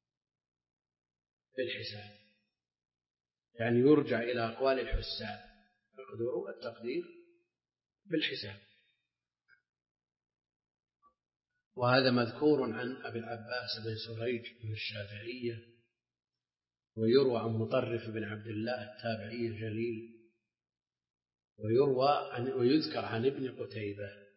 بالحساب يعني يرجع إلى أقوال الحساب، فاقدروا التقدير بالحساب. وهذا مذكور عن أبي العباس بن سريج من الشافعية، ويروى عن مطرف بن عبد الله التابعي الجليل، ويروى عن ويذكر عن ابن قتيبة.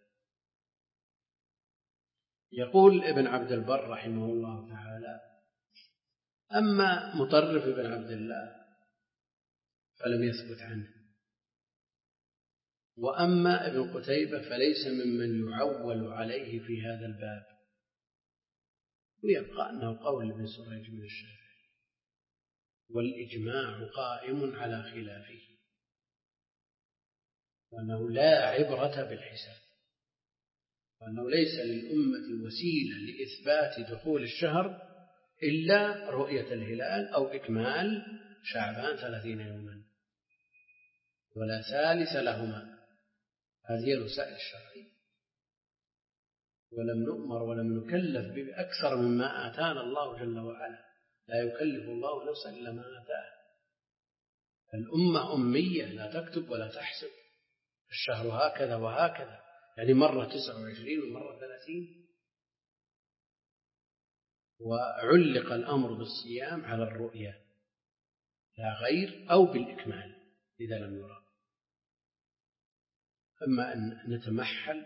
يقول ابن عبد البر رحمه الله تعالى: أما مطرف بن عبد الله فلم يثبت عنه، وأما ابن قتيبة فليس ممن يعول عليه في هذا الباب، ويبقى أنه قول ابن سريج من الشافعي، والإجماع قائم على خلافه، وأنه لا عبرة بالحساب، وأنه ليس للأمة وسيلة لإثبات دخول الشهر إلا رؤية الهلال أو إكمال شعبان ثلاثين يوما، ولا ثالث لهما. هذه الوسائل الشرعية، ولم نؤمر ولم نكلف بأكثر مما آتانا الله جل وعلا، لا يكلف الله نفسا إلا ما آتاها. الأمة أمية لا تكتب ولا تحسب، الشهر هكذا وهكذا، يعني مرة تسعة وعشرين ومرة ثلاثين. وعلق الأمر بالصيام على الرؤية لا غير، أو بالإكمال إذا لم يرى. أما أن نتمحل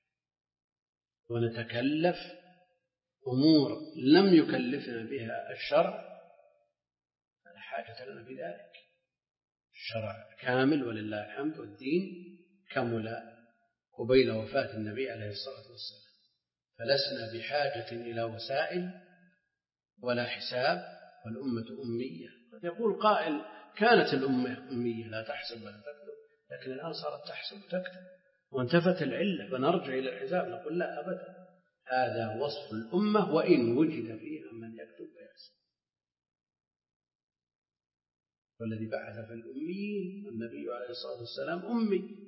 ونتكلف أمور لم يكلفنا بها الشرع فلا حاجة لنا في ذلك. الشرع كامل ولله الحمد، والدين كمل قبيل وفاة النبي عليه الصلاة والسلام، فلسنا بحاجة إلى وسائل ولا حساب، والأمة أمية. قد يقول قائل: كانت الأمة أمية لا تحسب ولا تكتب، لكن الآن صارت تحسب وتكتب وانتفت العلة، فنرجع إلى الحساب؟ نقول لا أبدا، هذا وصف الأمة وإن وجد فيها من يكتب ويحسب. والذي بعث في الأميين النبي عليه الصلاة والسلام أمي،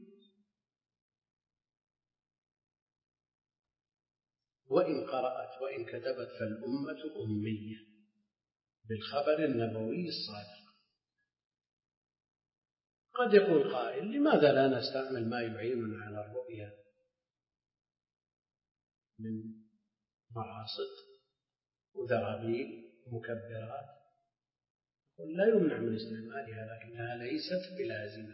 وإن قرأت وإن كتبت فالأمة أمية بالخبر النبوي الصادق. قد يقول قائل: لماذا لا نستعمل ما يعيننا على الرؤية من مراصد وذرابيل ومكبرات؟ قل لا يمنع من استعمالها، لكنها ليست بلازمة،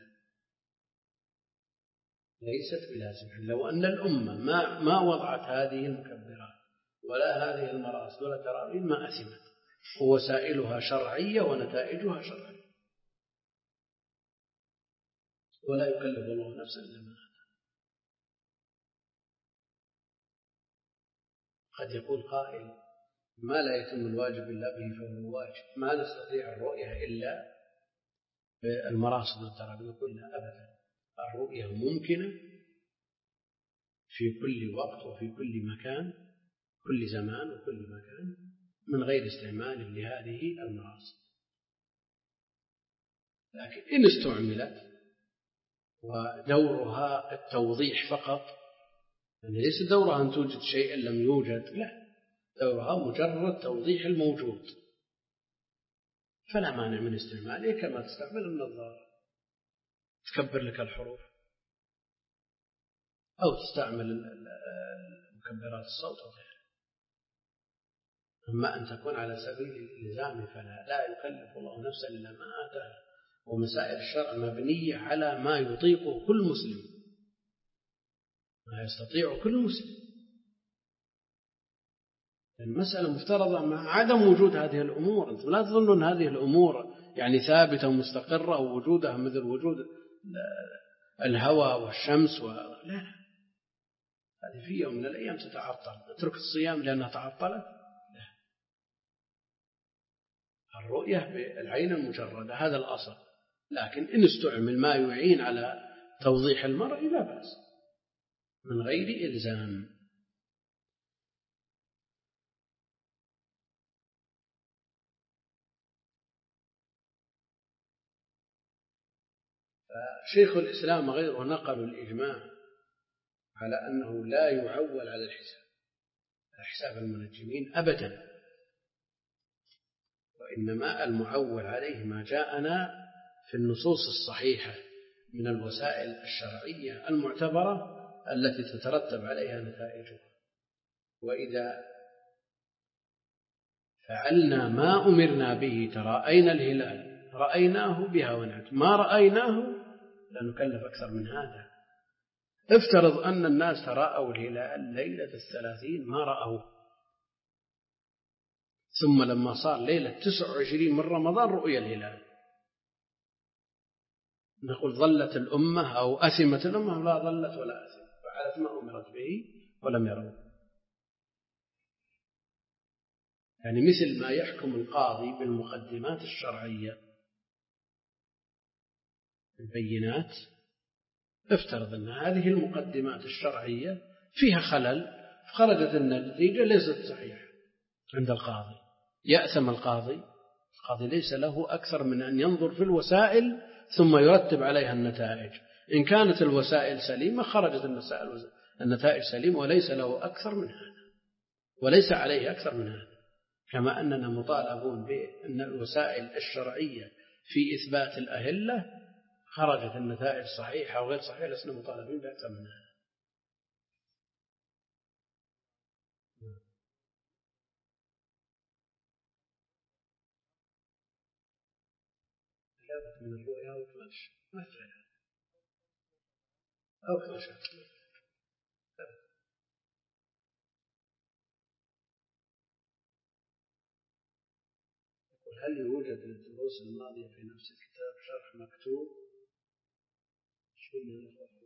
ليست بلازمة. لو أن الأمة ما ما وضعت هذه المكبرات ولا هذه المراصد ولا ذرابيل ما أثمت، ووسائلها شرعية ونتائجها شرعية، ولا يكلف الله نفسا إلا ما آتاها. قد يقول قائل: ما لا يتم الواجب إلا به فهو واجب، ما نستطيع الرؤية إلا بالمراصد والذرابيل. نقول لا أبدا، الرؤية ممكنة في كل وقت وفي كل مكان، كل زمان وكل مكان، من غير استعمال لهذه المراصد. لكن إن استعملت ودورها التوضيح فقط، يعني ليس دورها أن توجد شيء لم يوجد، لا، دورها مجرد توضيح الموجود، فلا مانع من استعماله كما تستعمل النظارة، تكبر لك الحروف أو تستعمل مكبرات الصوت وغيرها. أما أن تكون على سبيل الإلزام فلا، لا يكلف الله نفسا إلا ما آتاها. ومسائل الشرع مبنية على ما يطيقه كل مسلم، ما يستطيع كل مسلم. المسألة مفترضة مع عدم وجود هذه الأمور. أنتم لا تظنون هذه الأمور يعني ثابتة ومستقرة ووجودها مثل وجود الهواء والشمس و... لا، هذه في يوم من الأيام تتعطل. نترك الصيام لأنها تعطلت؟ لا، الرؤية بالعين المجردة هذا الأصل. لكن إن استعمل ما يعين على توضيح المرء لا بأس من غير إلزام. فشيخ الإسلام وغيره نقلوا الإجماع على أنه لا يعول على الحساب على حساب المنجمين أبدا، وإنما المعول عليه ما جاءنا في النصوص الصحيحة من الوسائل الشرعية المعتبرة التي تترتب عليها نتائجها. وإذا فعلنا ما أمرنا به ترأينا الهلال رأيناه بها ونعت، ما رأيناه لا نكلف أكثر من هذا. افترض أن الناس تراءوا الهلال ليلة الثلاثين ما رأوه، ثم لما صار ليلة تسع وعشرين من رمضان رؤيا الهلال، نقول ظلت الأمة أو أثمت الأمة؟ لا ظلت ولا أثمت، فعلت ما أمرت به ولم يروا. يعني مثل ما يحكم القاضي بالمقدمات الشرعية البينات، افترض أن هذه المقدمات الشرعية فيها خلل، خرجت النتيجة ليست صحيحة عند القاضي، يأثم القاضي. القاضي ليس له أكثر من أن ينظر في الوسائل ثم يرتب عليها النتائج. إن كانت الوسائل سليمة خرجت النتائج سليمة، وليس له أكثر من هذا، وليس عليه أكثر من هذا. كما أننا مطالبون بأن الوسائل الشرعية في إثبات الأهلة خرجت النتائج صحيحة أو غير صحيحة، لسنا مطالبين بأكثر من هذا. لابد من الرؤيا والفلاش مثلا أو فلاشات. هل يوجد للدروس الماضية في نفس الكتاب شرح مكتوب؟ شو اللي نفعله؟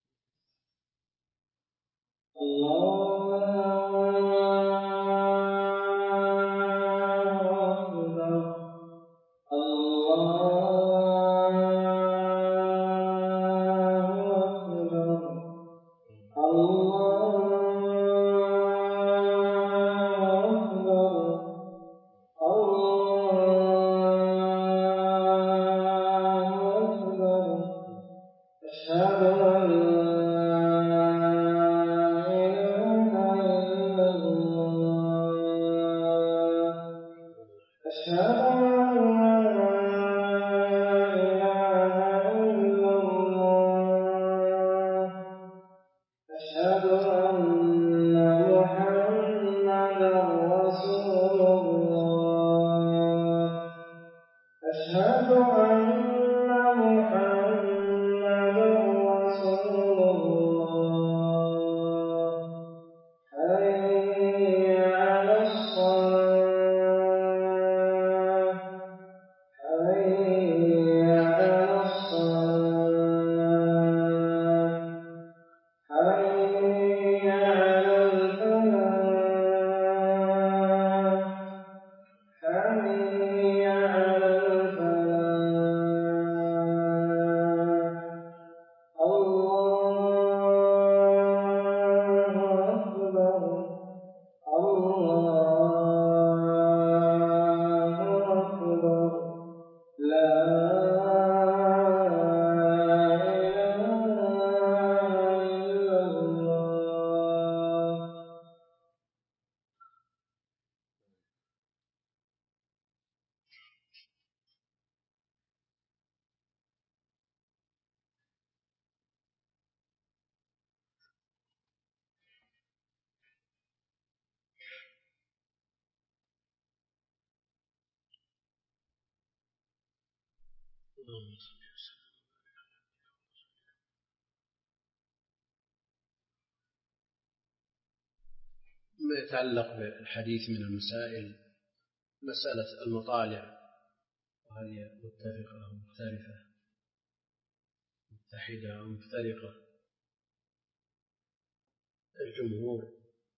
ما يتعلق بالحديث من المسائل مسألة المطالع، وهي متفقة أو مختلفة، متحدة أو مفترقة. الجمهور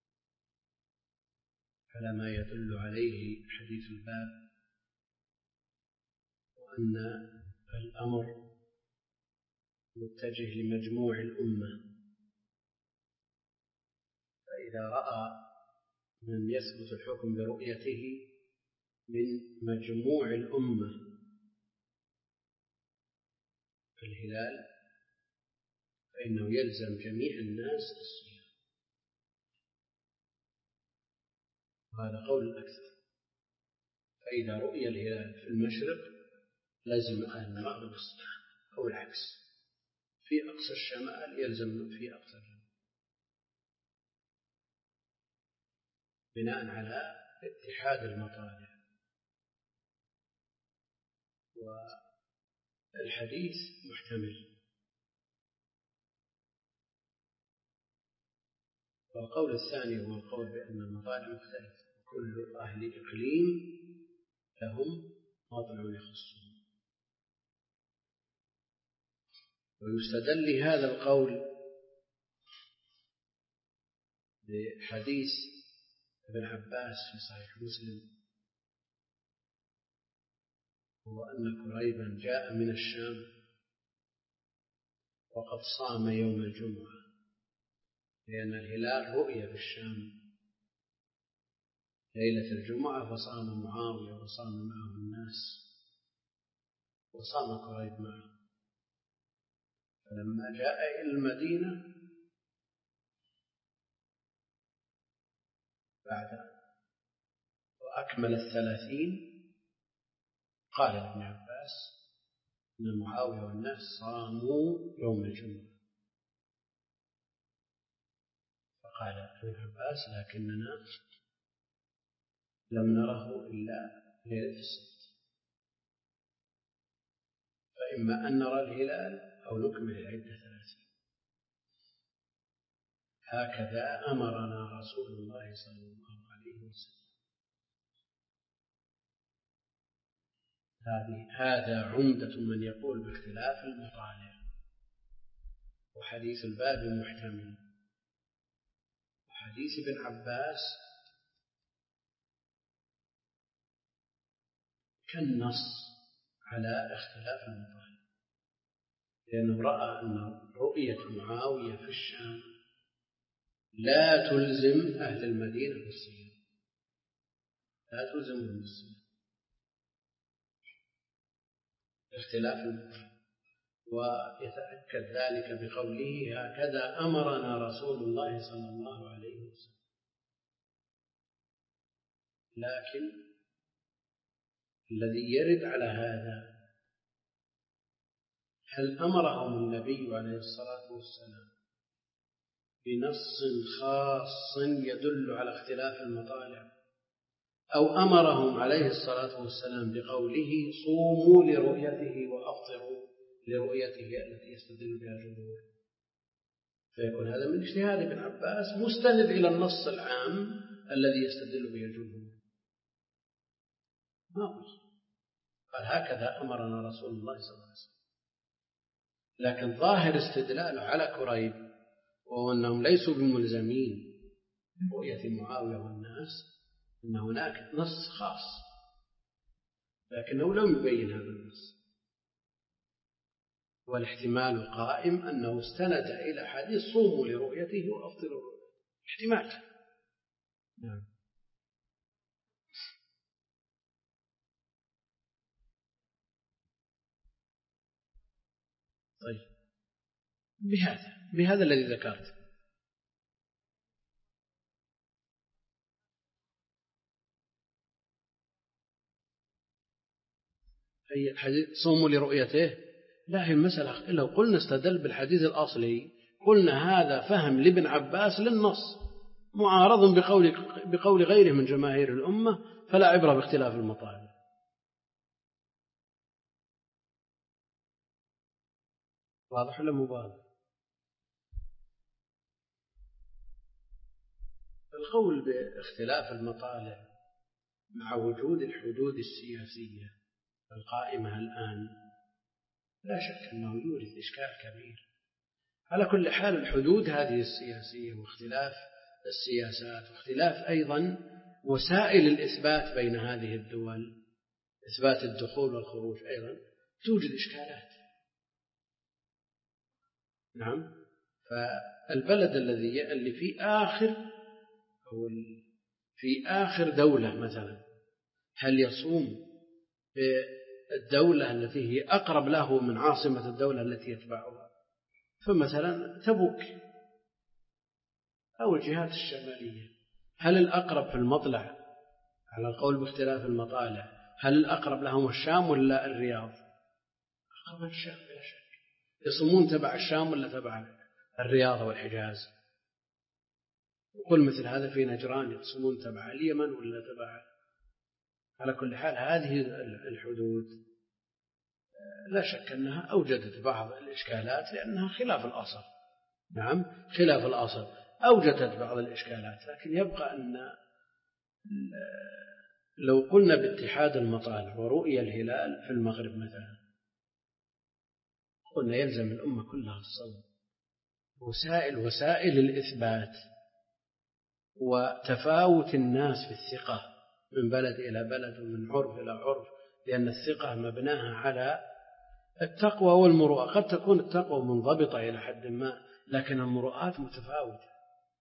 على ما يدل عليه حديث الباب، وأن الأمر متجه لمجموع الأمة، فإذا رأى من يثبت الحكم برؤيته من مجموع الأمة الهلال فإنه يلزم جميع الناس الصيام، وهذا قول الأكثر. فإذا رؤي الهلال في المشرق لزم أهل المغرب الصيام، أو العكس، في أقصى الشمال يلزم في أقصى الجنوب، بناء على اتحاد المطالع. والحديث محتمل. والقول الثاني هو القول بأن المطالع مختلفة، كل أهل إقليم لهم مطلع يخصهم. ويستدل لهذا القول بحديث ابن عباس في صحيح مسلم، هو أن كريبا جاء من الشام وقد صام يوم الجمعة، لأن الهلال رؤية في الشام ليلة الجمعة، فصام معاوية وصام معه الناس وصام كريب معه. فلما جاء إلى المدينة بعد وأكمل الثلاثين قال ابن عباس أن معاوية والناس صاموا يوم الجمعة. فقال ابن عباس لكننا لم نره إلا ليلة السبت، فإما أن نرى الهلال أو نكمل العدة ثلاثين. هكذا أمرنا رسول الله صلى الله عليه وسلم. هذا عمدة من يقول باختلاف المطالع. وحديث الباب محتمل، وحديث ابن عباس كالنص على اختلاف المطالع، لأنه رأى أن رؤية معاوية في الشام لا تلزم أهل المدينة بالصيام، لا تلزمهم بالصيام، اختلاف المطالع. ويتأكد ذلك بقوله هكذا أمرنا رسول الله صلى الله عليه وسلم. لكن الذي يرد على هذا، هل أمرهم النبي عليه الصلاة والسلام بنص خاص يدل على اختلاف المطالع، أو أمرهم عليه الصلاة والسلام بقوله صوموا لرؤيته وأفطروا لرؤيته التي يستدل بها الجمهور؟ فيكون هذا من اجتهاد ابن عباس مستند إلى النص العام الذي يستدل به الجمهور. ما قل قال هكذا أمرنا رسول الله صلى الله عليه وسلم، لكن ظاهر استدلاله على كريب وهو أنهم ليسوا بملزمين برؤية معاوية والناس، أن هناك نص خاص، لكنه لم يبين هذا النص. والاحتمال قائم أنه استند إلى حديث صوموا لرؤيته وأفطروا لرؤيته، احتمال. نعم. طيب، بهذا بهذا الذي ذكرت، أي الحديث صوموا لرؤيته، لا هي المسألة. لو قلنا استدل بالحديث الأصلي قلنا هذا فهم لابن عباس للنص معارض بقول بقول غيره من جماهير الأمة، فلا عبرة باختلاف المطالع. واضح ولا مو واضح؟ القول باختلاف المطالع مع وجود الحدود السياسية القائمة الآن لا شك أنه يورث إشكال كبير. على كل حال الحدود هذه السياسية واختلاف السياسات واختلاف أيضا وسائل الإثبات بين هذه الدول، إثبات الدخول والخروج أيضا توجد إشكالات. نعم. فالبلد الذي اللي في آخر أو في آخر دولة مثلا، هل يصوم الدولة التي هي أقرب له من عاصمة الدولة التي يتبعها، فمثلا تبوك أو الجهات الشمالية، هل الأقرب في المطلع على القول باختلاف المطالع هل الأقرب لهم الشام ولا الرياض؟ أقرب الشام بلا شك. يصومون تبع الشام ولا تبع الرياض والحجاز؟ وقل مثل هذا في نجران يصومون تبع اليمن ولا تبع. على كل حال هذه الحدود لا شك أنها أوجدت بعض الإشكالات لأنها خلاف الأصل. نعم خلاف الأصل أوجدت بعض الإشكالات، لكن يبقى أن لو قلنا باتحاد المطالع ورؤية الهلال في المغرب مثلا قلنا يلزم الأمة كلها الصوم. وسائل وسائل الإثبات وتفاوت الناس في الثقة من بلد إلى بلد ومن عرف إلى عرف، لأن الثقة مبناها على التقوى والمروءة. قد تكون التقوى منضبطة إلى حد ما لكن المروءات متفاوتة.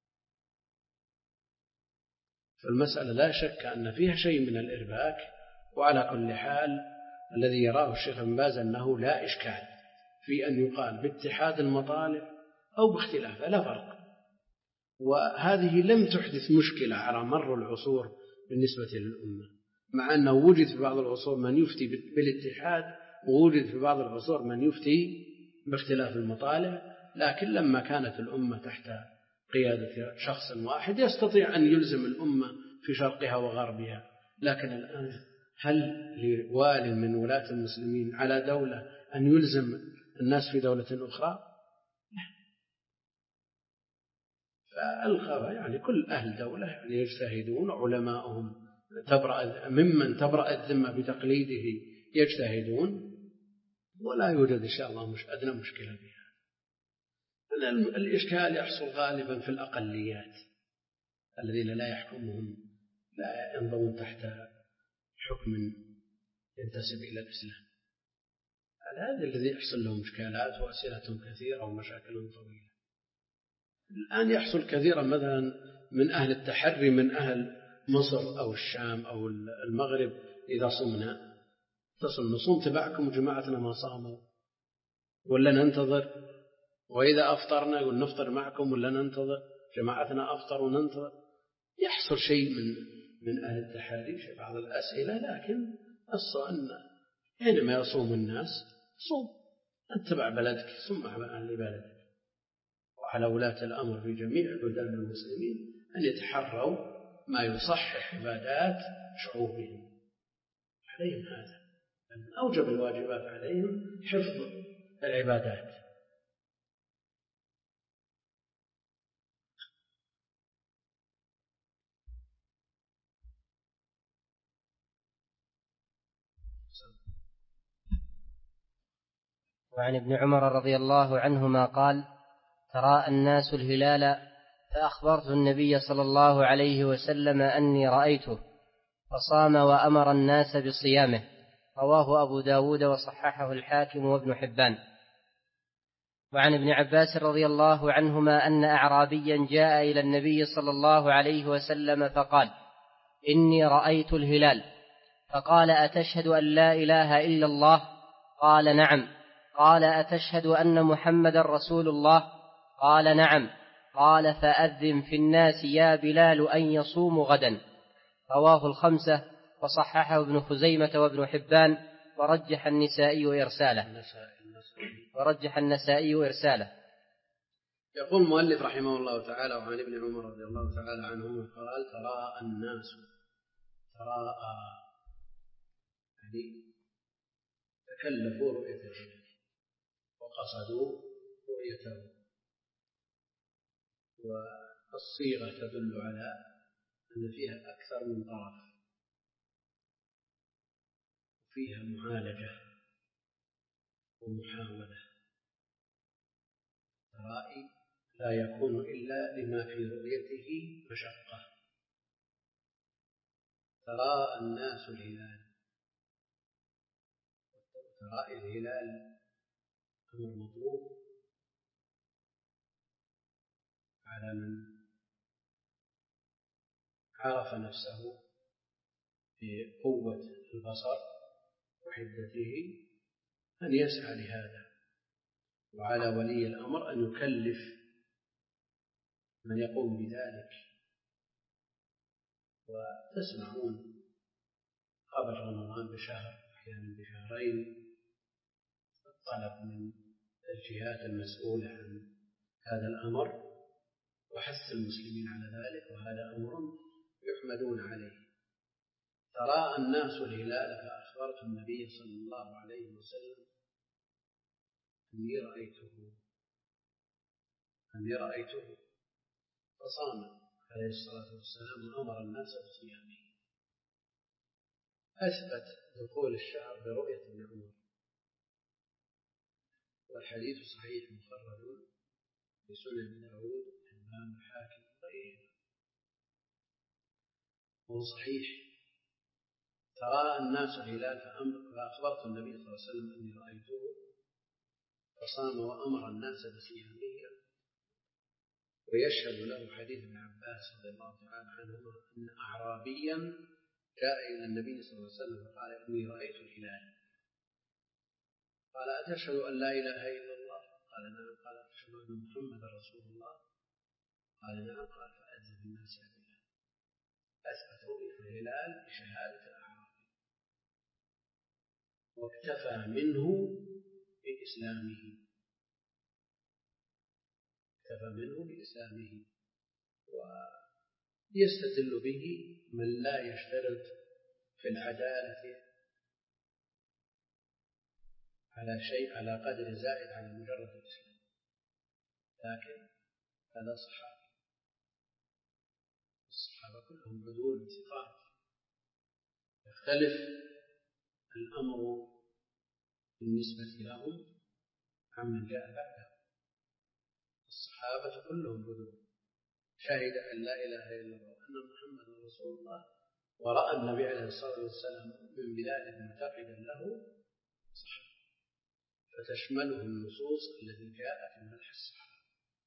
فالمسألة لا شك أن فيها شيء من الإرباك. وعلى كل حال الذي يراه الشيخ بن باز أنه لا إشكال في أن يقال باتحاد المطالع أو باختلافها لا فرق. وهذه لم تحدث مشكلة على مر العصور بالنسبة للأمة، مع أنه وجد في بعض العصور من يفتي بالاتحاد ووجد في بعض العصور من يفتي باختلاف المطالع، لكن لما كانت الأمة تحت قيادة شخص واحد يستطيع أن يلزم الأمة في شرقها وغربها. لكن الآن هل لوال من ولاة المسلمين على دولة أن يلزم الناس في دولة أخرى؟ فالخبر يعني كل أهل دولة يعني يجتهدون، علماءهم تبرأ ممن تبرأ الذمة بتقليده يجتهدون، ولا يوجد إن شاء الله مش أدنى مشكلة بها. الإشكال يحصل غالبا في الأقليات الذين لا يحكمهم لا ينضمون تحت حكم ينتسب إلى الإسلام. هذا الذي يحصل لهم إشكالات وأسئلة كثيرة ومشاكل طويلة. الآن يحصل كثيرا مثلا من أهل التحري من أهل مصر أو الشام أو المغرب، إذا صمنا تصل نصوم تبعكم وجماعتنا ما صاموا ولا ننتظر، وإذا أفطرنا يقول نفطر معكم ولا ننتظر، جماعتنا أفطر وننتظر. يحصل شيء من من أهل التحري في بعض الأسئلة، لكن أصلا حينما يصوم الناس صوم اتبع بلدك صم مع أهل بلدك. وعلى ولاة الأمر في جميع بلدان المسلمين أن يتحروا ما يصحح عبادات شعوبهم، عليهم هذا أن أوجب الواجبات عليهم حفظ العبادات. وعن ابن عمر رضي الله عنهما قال: تراءى الناس الهلال فأخبرت النبي صلى الله عليه وسلم أني رأيته فصام وأمر الناس بصيامه. رواه أبو داود وصححه الحاكم وابن حبان. وعن ابن عباس رضي الله عنهما أن أعرابيا جاء إلى النبي صلى الله عليه وسلم فقال: إني رأيت الهلال. فقال: أتشهد أن لا إله إلا الله؟ قال: نعم. قال: أتشهد أن محمد رسول الله؟ قال: نعم. قال: فأذن في الناس يا بلال أن يصوموا غدا. رواه الخمسة وصححه ابن خزيمة وابن حبان ورجح النسائي إرساله ورجح النسائي إرساله. يقول المؤلف رحمه الله تعالى: وعن ابن عمر رضي الله تعالى عنهما قال: تراءى الناس، تراءى يعني تكلفوا رؤية الهلال وقصدوا رؤيته. والصيغة تدل على أن فيها أكثر من طرف وفيها معالجة ومحاولة. الرائي لا يكون إلا لما في رؤيته مشقة. تراءى الناس الهلال، تراءي الهلال أمر مطلوب على من عرف نفسه بقوة البصر وحدته أن يسعى لهذا، وعلى ولي الأمر أن يكلف من يقوم بذلك. وتسمعون قبل رمضان بشهر أحيانا بشهرين الطلب من الجهات المسؤولة عن هذا الأمر وحث المسلمين على ذلك، وهذا أمر يحمدون عليه. ترى الناس الهلال فأخبرت النبي صلى الله عليه وسلم أني رأيته أني رأيته فصام عليه الصلاة والسلام وأمر الناس بصيامه. أثبت دخول الشهر برؤية ابن عمر، والحديث صحيح مخرج في سنن داود والإمام الحاكم وغيرهما، وهو صحيح. ترى الناس الهلال فأخبرت النبي صلى الله عليه وسلم أني رأيته فصام وأمر الناس بصيامه. ويشهد له حديث ابن عباس رضي الله تعالى عنهما أن أعرابيا جاء إلى النبي صلى الله عليه وسلم فقال إني رأيت الهلال. قال أتشهد أن لا إله إلا الله؟ قال نعم. قال أتشهد أن محمدا رسول الله؟ قال نعم. قال فأذن الناس بالله. أثبت رؤية الهلال بشهادة الأعرابي، واكتفى منه بإسلامه اكتفى منه بإسلامه ويستدل به من لا يشترط في العدالة على شيء على قدر زائد على مجرد الإسلام، لكن هذا صحابي. الصحابة كلهم عدول بصفات، يختلف الأمر بالنسبة لهم عمن جاء بعدهم. الصحابة كلهم عدول، شهد أن لا إله إلا الله وأن محمدا رسول الله، ورأى النبي عليه الصلاة والسلام من بلاد معتقدا له، صحابة، فتشمله النصوص التي جاءت في مدح الصحابة.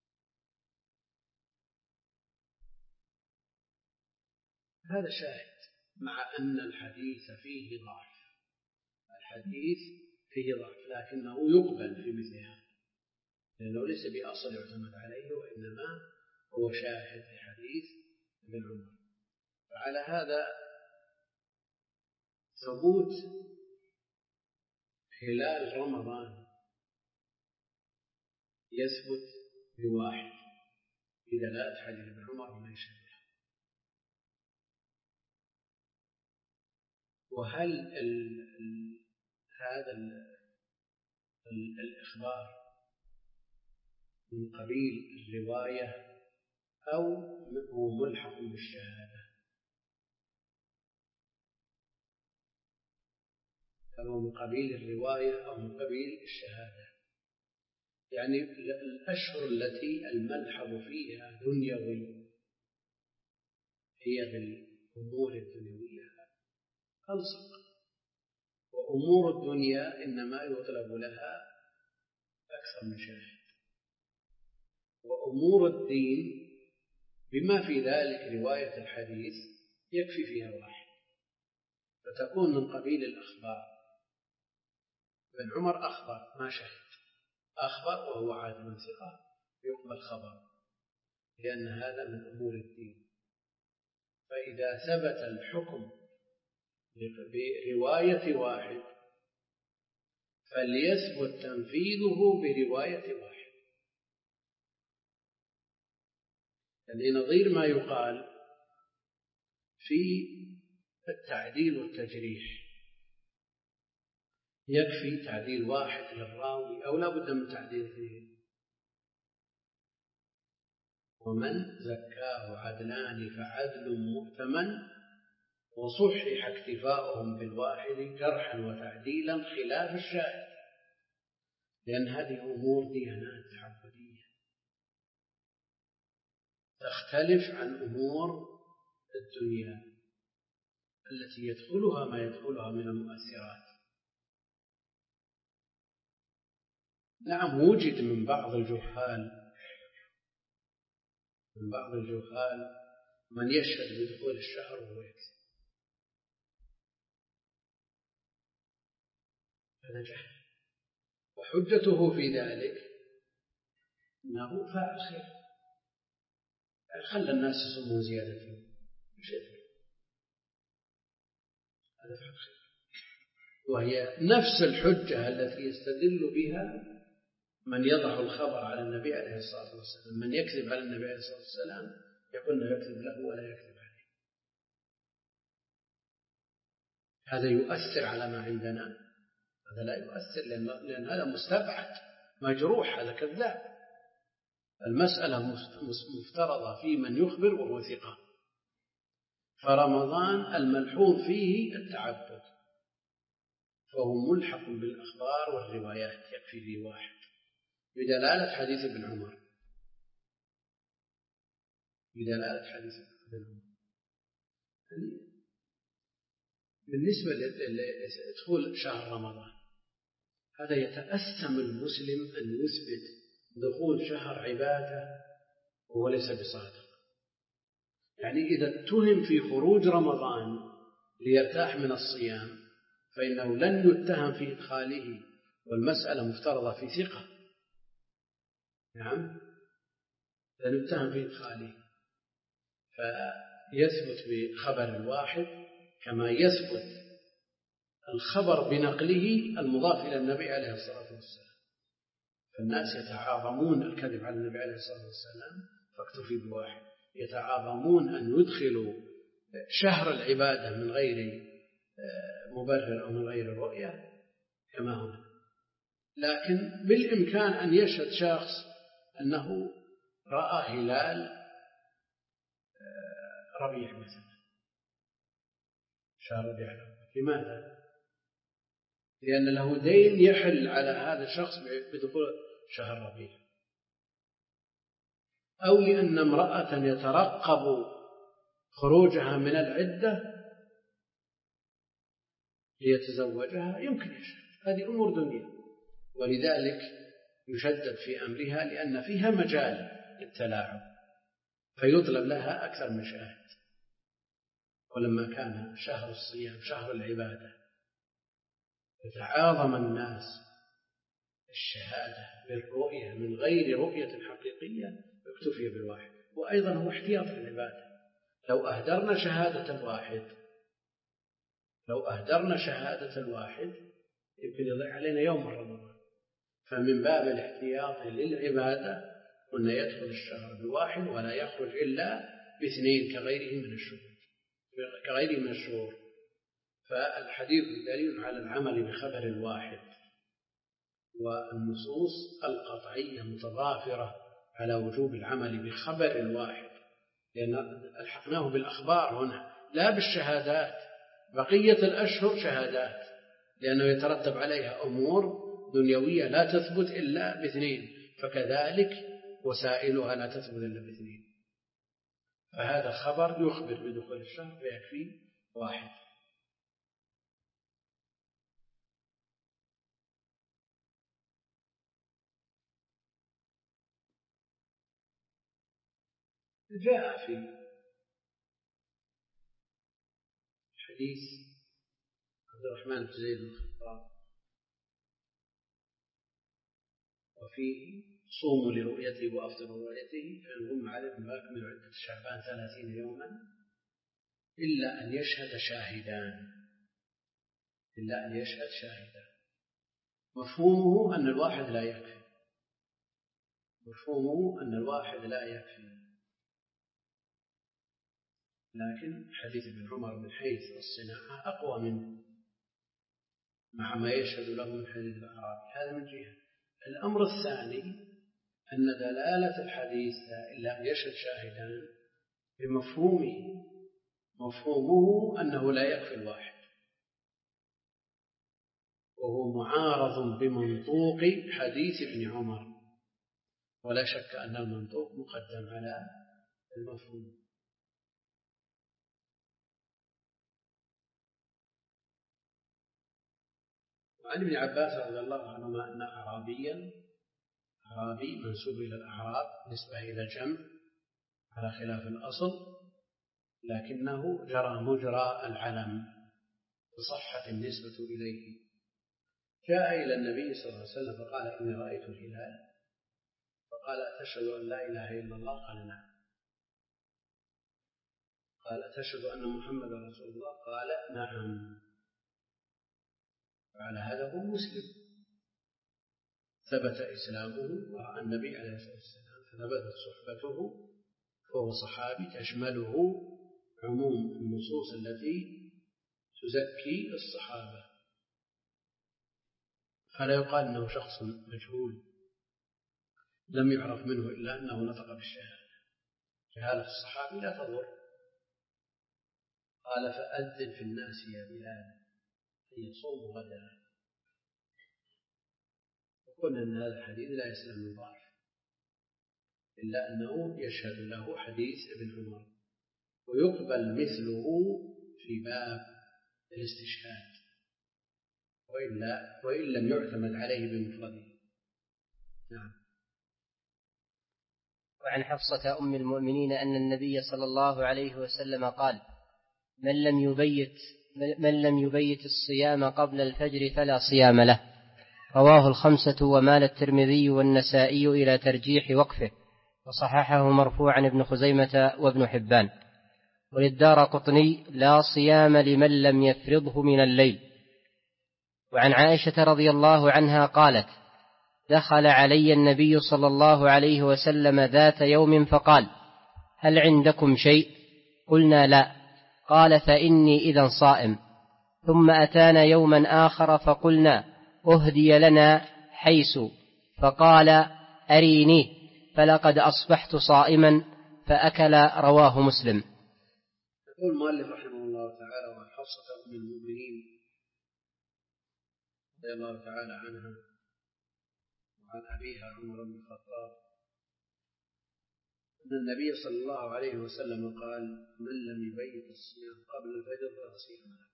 هذا شاهد، مع أن الحديث فيه ضعف، الحديث فيه ضعف لكنه يقبل في مثل هذا، لأنه ليس بأصل يعتمد عليه، وإنما هو شاهد لحديث ابن عمر. فعلى هذا ثبوت هلال رمضان يثبت بواحد بدلالة حديث ابن عمر وما يشبه. وهل ال ال هذا ال ال الإخبار من قبيل الرواية أو هو ملحق بالشهادة؟ هل هو من قبيل الرواية أو من قبيل الشهادة؟ يعني الأشهر التي الملحق فيها دنيوي هي بالأمور الدنيوية ألصق، وأمور الدنيا إنما يطلب لها أكثر من شاهد، وأمور الدين بما في ذلك رواية الحديث يكفي فيها واحد، فتكون من قبيل الأخبار. ابن عمر أخبر ما شهد، أخبر وهو عادل ثقة يقبل خبر، لأن هذا من أمور الدين. فإذا ثبت الحكم برواية واحد فليثبت تنفيذه برواية واحد، يعني نظير ما يقال في التعديل والتجريح، يكفي تعديل واحد للراوي أو لا بد من تعديل اثنين. ومن زكاه عدلان فعدل مؤتمن، وصحح اكتفاؤهم بالواحد جرحا وتعديلا خلاف الشاهد، لأن هذه أمور ديانات تعبدية تختلف عن أمور الدنيا التي يدخلها ما يدخلها من المؤثرات. نعم وجد من بعض الجهال من بعض الجهال من يشهد بدخول الشهر وهو يكذب، هذا جهل. وحجته في ذلك أنه فاعل خير، خلى الناس يصومون زيادة شيء، هذا فاعل خير. وهي نفس الحجة التي يستدل بها من يضع الخبر على النبي عليه الصلاة والسلام. من يكذب على النبي عليه الصلاة والسلام يقول لا يكذب له ولا يكذب عليه. هذا يؤثر على ما عندنا؟ هذا لا يؤثر، لأن, لأن هذا مستبعد مجروح، هذا كذاب. المسألة مفترضة في من يخبر وهو ثقة. فرمضان الملحوظ فيه التعبد، فهو ملحق بالأخبار والروايات، يكفي في واحد بدلالة حديث ابن عمر، بدلالة حديث ابن عمر. بالنسبة لدخول شهر رمضان، هذا يتأثم المسلم أن يثبت دخول شهر عبادة وهو ليس بصادق. يعني إذا اتهم في خروج رمضان ليرتاح من الصيام فإنه لن يتهم في إدخاله، والمسألة مفترضة في ثقة. نعم، لن يتهم في إدخاله، فيثبت بخبر الواحد كما يثبت الخبر بنقله المضاف إلى النبي عليه الصلاة والسلام. فالناس يتعاظمون الكذب على النبي عليه الصلاة والسلام فاكتفي بواحد، يتعاظمون أن يدخلوا شهر العبادة من غير مبرر أو من غير رؤية كما هنا. لكن بالإمكان أن يشهد شخص أنه رأى هلال ربيع مثلا، شهر ربيع. لماذا؟ لأن له دين يحل على هذا الشخص بدخول شهر ربيع، أو لأن امرأة يترقب خروجها من العدة ليتزوجها يمكن يشهد. هذه أمور دنيا، ولذلك يشدد في أمرها لأن فيها مجال للتلاعب، فيطلب لها أكثر من شاهد. ولما كان شهر الصيام شهر العبادة يتعاظم الناس الشهادة بالرؤية من غير رؤية حقيقية اكتفي بالواحد. وأيضا هو احتياط للعبادة. لو أهدرنا شهادة الواحد لو أهدرنا شهادة الواحد يمكن يضيع علينا يوم رمضان. فمن باب الاحتياط للعبادة قلنا يدخل الشهر بواحد ولا يخرج إلا باثنين كغيره من الشهور كغيره من الشهور فالحديث دليل على العمل بخبر الواحد، والنصوص القطعية متضافرة على وجوب العمل بخبر الواحد، لأن ألحقناه بالأخبار هنا لا بالشهادات. بقية الأشهر شهادات لأنه يترتب عليها أمور دنيوية لا تثبت إلا باثنين، فكذلك وسائلها لا تثبت إلا باثنين. فهذا خبر يخبر بدخول الشهر فيكفي واحد. جاء في حديث عبد الرحمن بن زيد بن الخطاب وفيه صوموا لرؤيته وأفطروا لرؤيته فإن غم عليكم فأكملوا عدة شعبان ثلاثين يوما إلا أن يشهد شاهدان إلا أن يشهد شاهدان. مفهومه أن الواحد لا يكفي مفهومه أن الواحد لا يكفي لكن حديث ابن عمر من حيث الصناعة أقوى منه مع ما يشهد له من حديث الأعرابي. هذا من جهة. الأمر الثاني أن دلالة الحديث إلا أن يشهد شاهدان بمفهومه مفهومه أنه لا يكفي الواحد، وهو معارض بمنطوق حديث ابن عمر، ولا شك أن المنطوق مقدم على المفهوم. وعن ابن عباس رضي الله عنهما أن أعرابيا أعرابي منسوب إلى الأعراب نسبة إلى جمع على خلاف الأصل، لكنه جرى مجرى العلم فصحت النسبة إليه. جاء إلى النبي صلى الله عليه وسلم فقال إني رأيت الهلال، فقال أتشهد أن لا إله إلا الله؟ قال نعم. قال أتشهد أن محمد رسول الله؟ قال نعم. وعلى هذا هو مسلم، ثبت إسلامه ورأى النبي عليه الصلاة والسلام فثبتت صحبته، فهو صحابي تشمله عموم النصوص التي تزكي الصحابة، فلا يقال أنه شخص مجهول لم يعرف منه إلا أنه نطق بالشهادة. جهالة الصحابي لا تضر. قال فأذن في الناس يا بلال أن يصوموا غدا. وقلنا أن هذا الحديث لا يسلم من ضعف، إلا أنه يشهد له حديث ابن عمر، ويقبل مثله في باب الاستشهاد وإلا وإن لم يعتمد عليه بمفرده. نعم. وعن حفصة أم المؤمنين أن النبي صلى الله عليه وسلم قال: من لم يبيت من لم يبيت الصيام قبل الفجر فلا صيام له. رواه الخمسة، ومال الترمذي والنسائي إلى ترجيح وقفه، وصححه مرفوعا ابن خزيمة وابن حبان. وللدارقطني: لا صيام لمن لم يفرضه من الليل. وعن عائشة رضي الله عنها قالت: دخل علي النبي صلى الله عليه وسلم ذات يوم فقال: هل عندكم شيء؟ قلنا لا. قال: فإني إذن صائم. ثم أتانا يوما آخر فقلنا: أهدي لنا حيث، فقال: أريني، فلقد أصبحت صائما، فأكل. رواه مسلم. يقول المؤلف رحمه الله تعالى: وعن حفصة أم المؤمنين رضي الله تعالى عنها وعن أبيها عمر بن الخطاب أن النبي صلى الله عليه وسلم قال: من لم يبيت الصيام قبل الفجر فلا صيام له.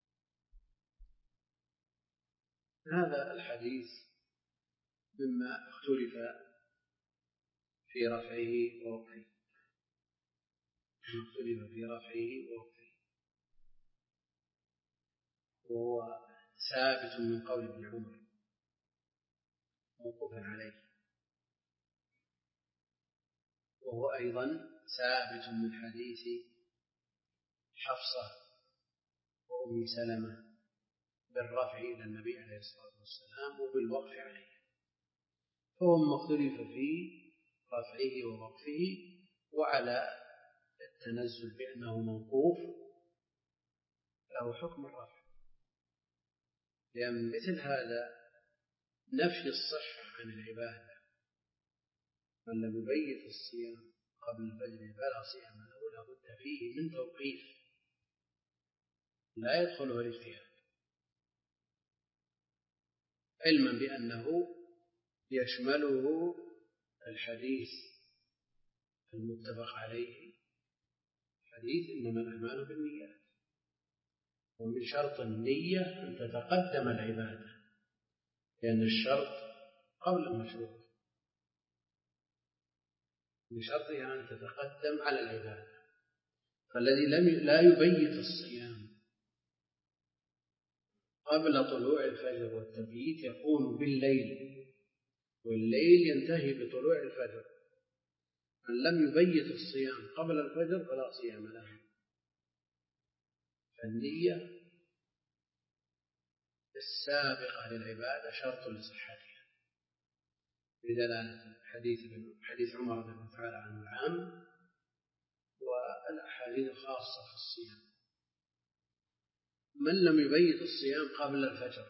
هذا الحديث مما اختلف في رفعه ووقفه اختلف في رفعه ووقفه وهو ثابت من قول ابن عمر موقوفا عليه، وهو أيضا ثابت من حديث حفصة وأم سلمة بالرفع إلى النبي عليه الصلاة والسلام وبالوقف عليه، فهو مختلف في رفعه ووقفه وعلى التنزل بأنه موقوف له حكم الرفع، لأن مثل هذا نفي الصحة عن العبادة. من لم يبيت الصيام قبل الفجر فلا صيام له، لابد فيه من توقيف لا يدخله الاجتهاد، علما بأنه يشمله الحديث المتفق عليه، حديث إنما الأعمال بالنيات، ومن شرط النية أن تتقدم العبادة، لأن الشرط قبل المشروط، من شرطها أن تتقدم على العبادة. فالذي لم لا يبيت الصيام قبل طلوع الفجر والتبييت يكون بالليل، والليل ينتهي بطلوع الفجر. من لم يبيت الصيام قبل الفجر فلا صيام له. فالنية السابقة للعبادة شرط لصحتها، بدلالة حديث حديث عمر رضي الله تعالى عنه العام والأحاديث الخاصة في الصيام. من لم يبيت الصيام قبل الفجر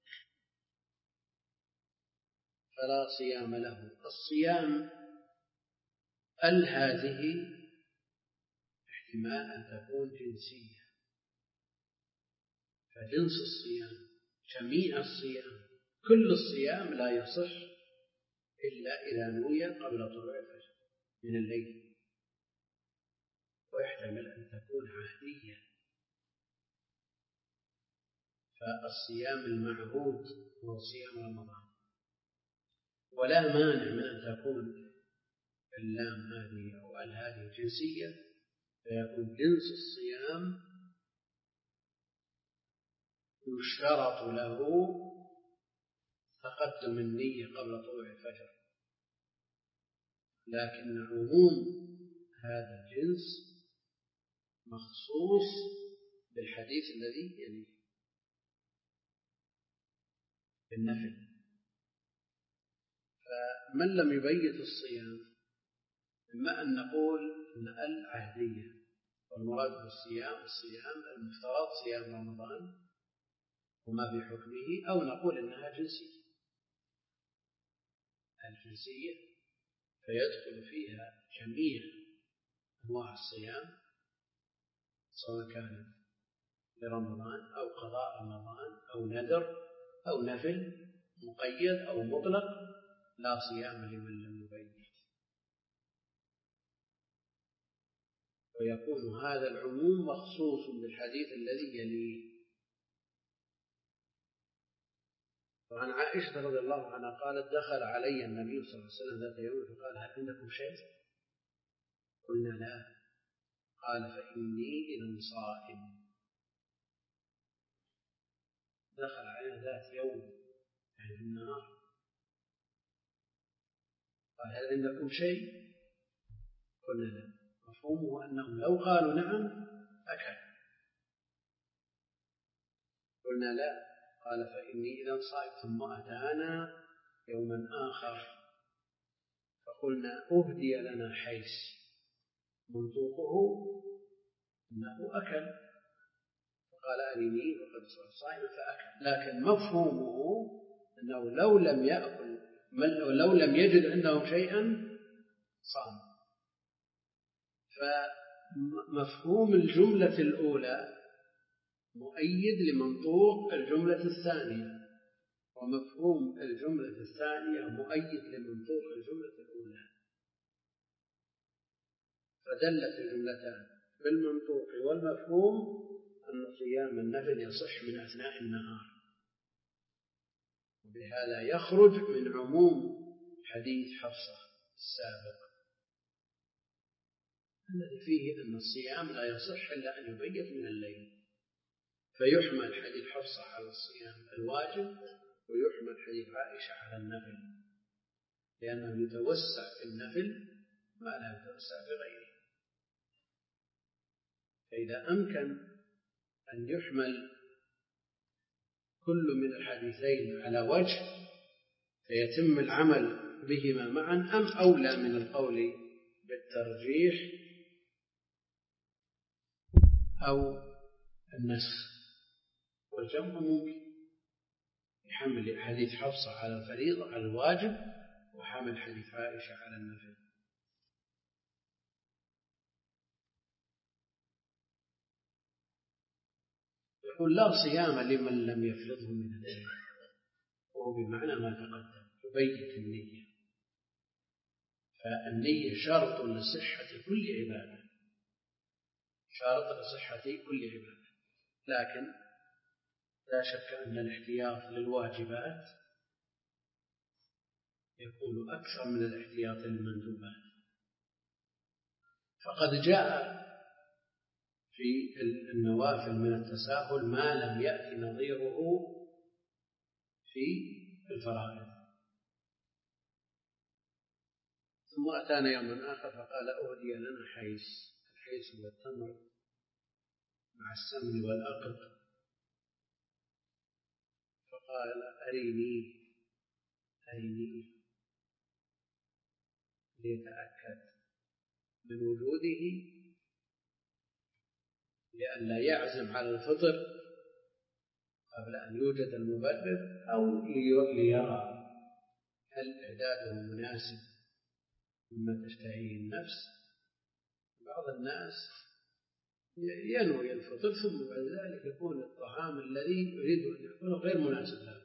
فلا صيام له. الصيام ال هذه احتمال أن تكون جنسية، فجنس الصيام جميع الصيام كل الصيام لا يصح إلا إذا نوي قبل طلوع الفجر من الليل، ويحتمل أن تكون عهدية. فالصيام المعهود هو صيام رمضان، ولا مانع من أن تكون اللام هذه أو ال هذه جنسية، فيكون جنس الصيام يشترط له تقدم النية قبل طلوع الفجر، لكن عموم هذا الجنس مخصوص بالحديث الذي يليه بالنفل. فمن لم يبيت الصيام إما أن نقول إن العهدية، والمراد بالصيام الصيام المفترض صيام رمضان وما بحكمه، أو نقول إنها جنسية الجنسية فيدخل فيها جميع أنواع الصيام سواء كانت لرمضان أو قضاء رمضان أو نذر أو نفل مقيد أو مطلق، لا صيام لمن لم يبيت. ويكون هذا العموم مخصوص بالحديث الذي يليه. وعن عائشة رضي الله عنها قالت دخل علي النبي صلى الله عليه وسلم ذات يوم فقال هل عندكم شيء؟ قلنا لا. قال فإني إذا صائم. دخل علينا ذات يوم يعني في النهار قال هل عندكم شيء؟ قلنا لا. مفهومه أنهم لو قالوا نعم أكل. قلنا لا. قال فإني إذا صائم. ثم أتانا يوما آخر فقلنا أهدي لنا حيث منطوقه أنه أكل، فقال أرني وقد صائم فأكل. لكن مفهومه أنه لو لم يأكل لو لم يجد عندهم شيئا صام. فمفهوم الجملة الأولى مؤيد لمنطوق الجملة الثانية، ومفهوم الجملة الثانية مؤيد لمنطوق الجملة الأولى، فدلت الجملتان بالمنطوق والمفهوم أن صيام النفل يصح من أثناء النهار. وبهذا يخرج من عموم حديث حفصة السابق الذي فيه أن الصيام لا يصح إلا أن يبيت من الليل، فيحمل حديث حفصة على الصيام الواجب ويحمل حديث عائشة على النفل، لأنه يتوسع في النفل ما لا يتوسع في غيره. فإذا أمكن أن يحمل كل من الحديثين على وجه فيتم العمل بهما معا، أم أولى من القول بالترجيح أو النسخ؟ والجمع ممكن يحمل حديث حفصة على الفريضة على الواجب وحمل حديث عائشة على النفل. يقول لا صيام لمن لم يفرضه من الليل، وهو بمعنى ما تقدم تبيت النية. فالنية شرط لصحة كل عبادة، شرط لصحة كل عبادة. لكن لا شك أن الاحتياط للواجبات يكون أكثر من الاحتياط للمندوبات. فقد جاء في النوافل من التساهل ما لم يأتي نظيره في الفرائض. ثم أتانا يوم آخر فقال أهدي لنا حيث. الحيث هو التمر مع السمن والأقط. فقال أريني أريني ليتأكد من وجوده لئلا يعزم على الفطر قبل أن يوجد المبرر، أو ليرى هل إعداده مناسب مما تشتهيه النفس. بعض الناس ينوي الفطر ثم بعد ذلك يكون الطعام الذي يريد أن يأكله غير مناسب له.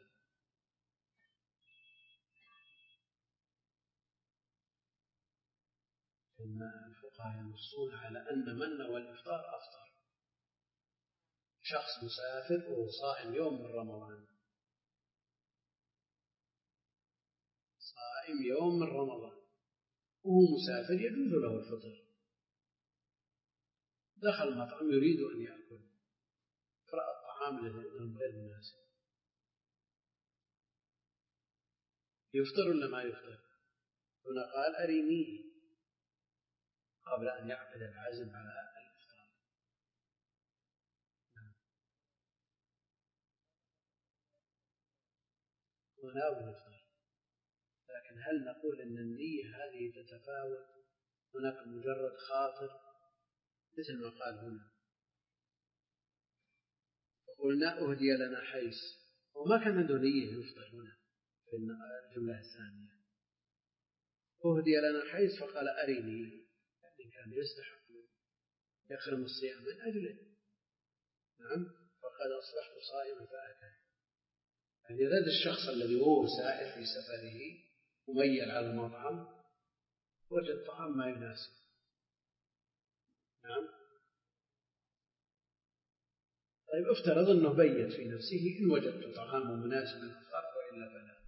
إن الفقهاء ينصون على أن من نوى الإفطار أفطر. شخص مسافر وهو صائم يوم من رمضان، صائم يوم من رمضان وهو مسافر يجوز له الفطر. دخل مطعم يريد أن يأكل فرأى الطعام الذي عندهم غير مناسب، يفطر ولا ما يفطر؟ هنا قال أرينيه قبل أن يعقد العزم على الإفطار. وناوي الإفطار، لكن هل نقول أن النية هذه تتفاوت؟ هناك مجرد خاطر مثل ما قال هنا، قلنا أهدي لنا حيث، وما كان عنده نية يفطر هنا في الجملة الثانية. أهدي لنا حيث فقال أريني، يعني كان يستحق يخرم الصيام من أجله. نعم، فقد أصبحت صائما فأكل. يعني هذا الشخص الذي هو سائر في سفره مميل على المطعم وجد طعام ما يناسب. نعم. طيب افترض أنه بيت في نفسه إن وجدت طعام مناسب للإفطار وإلا فلا.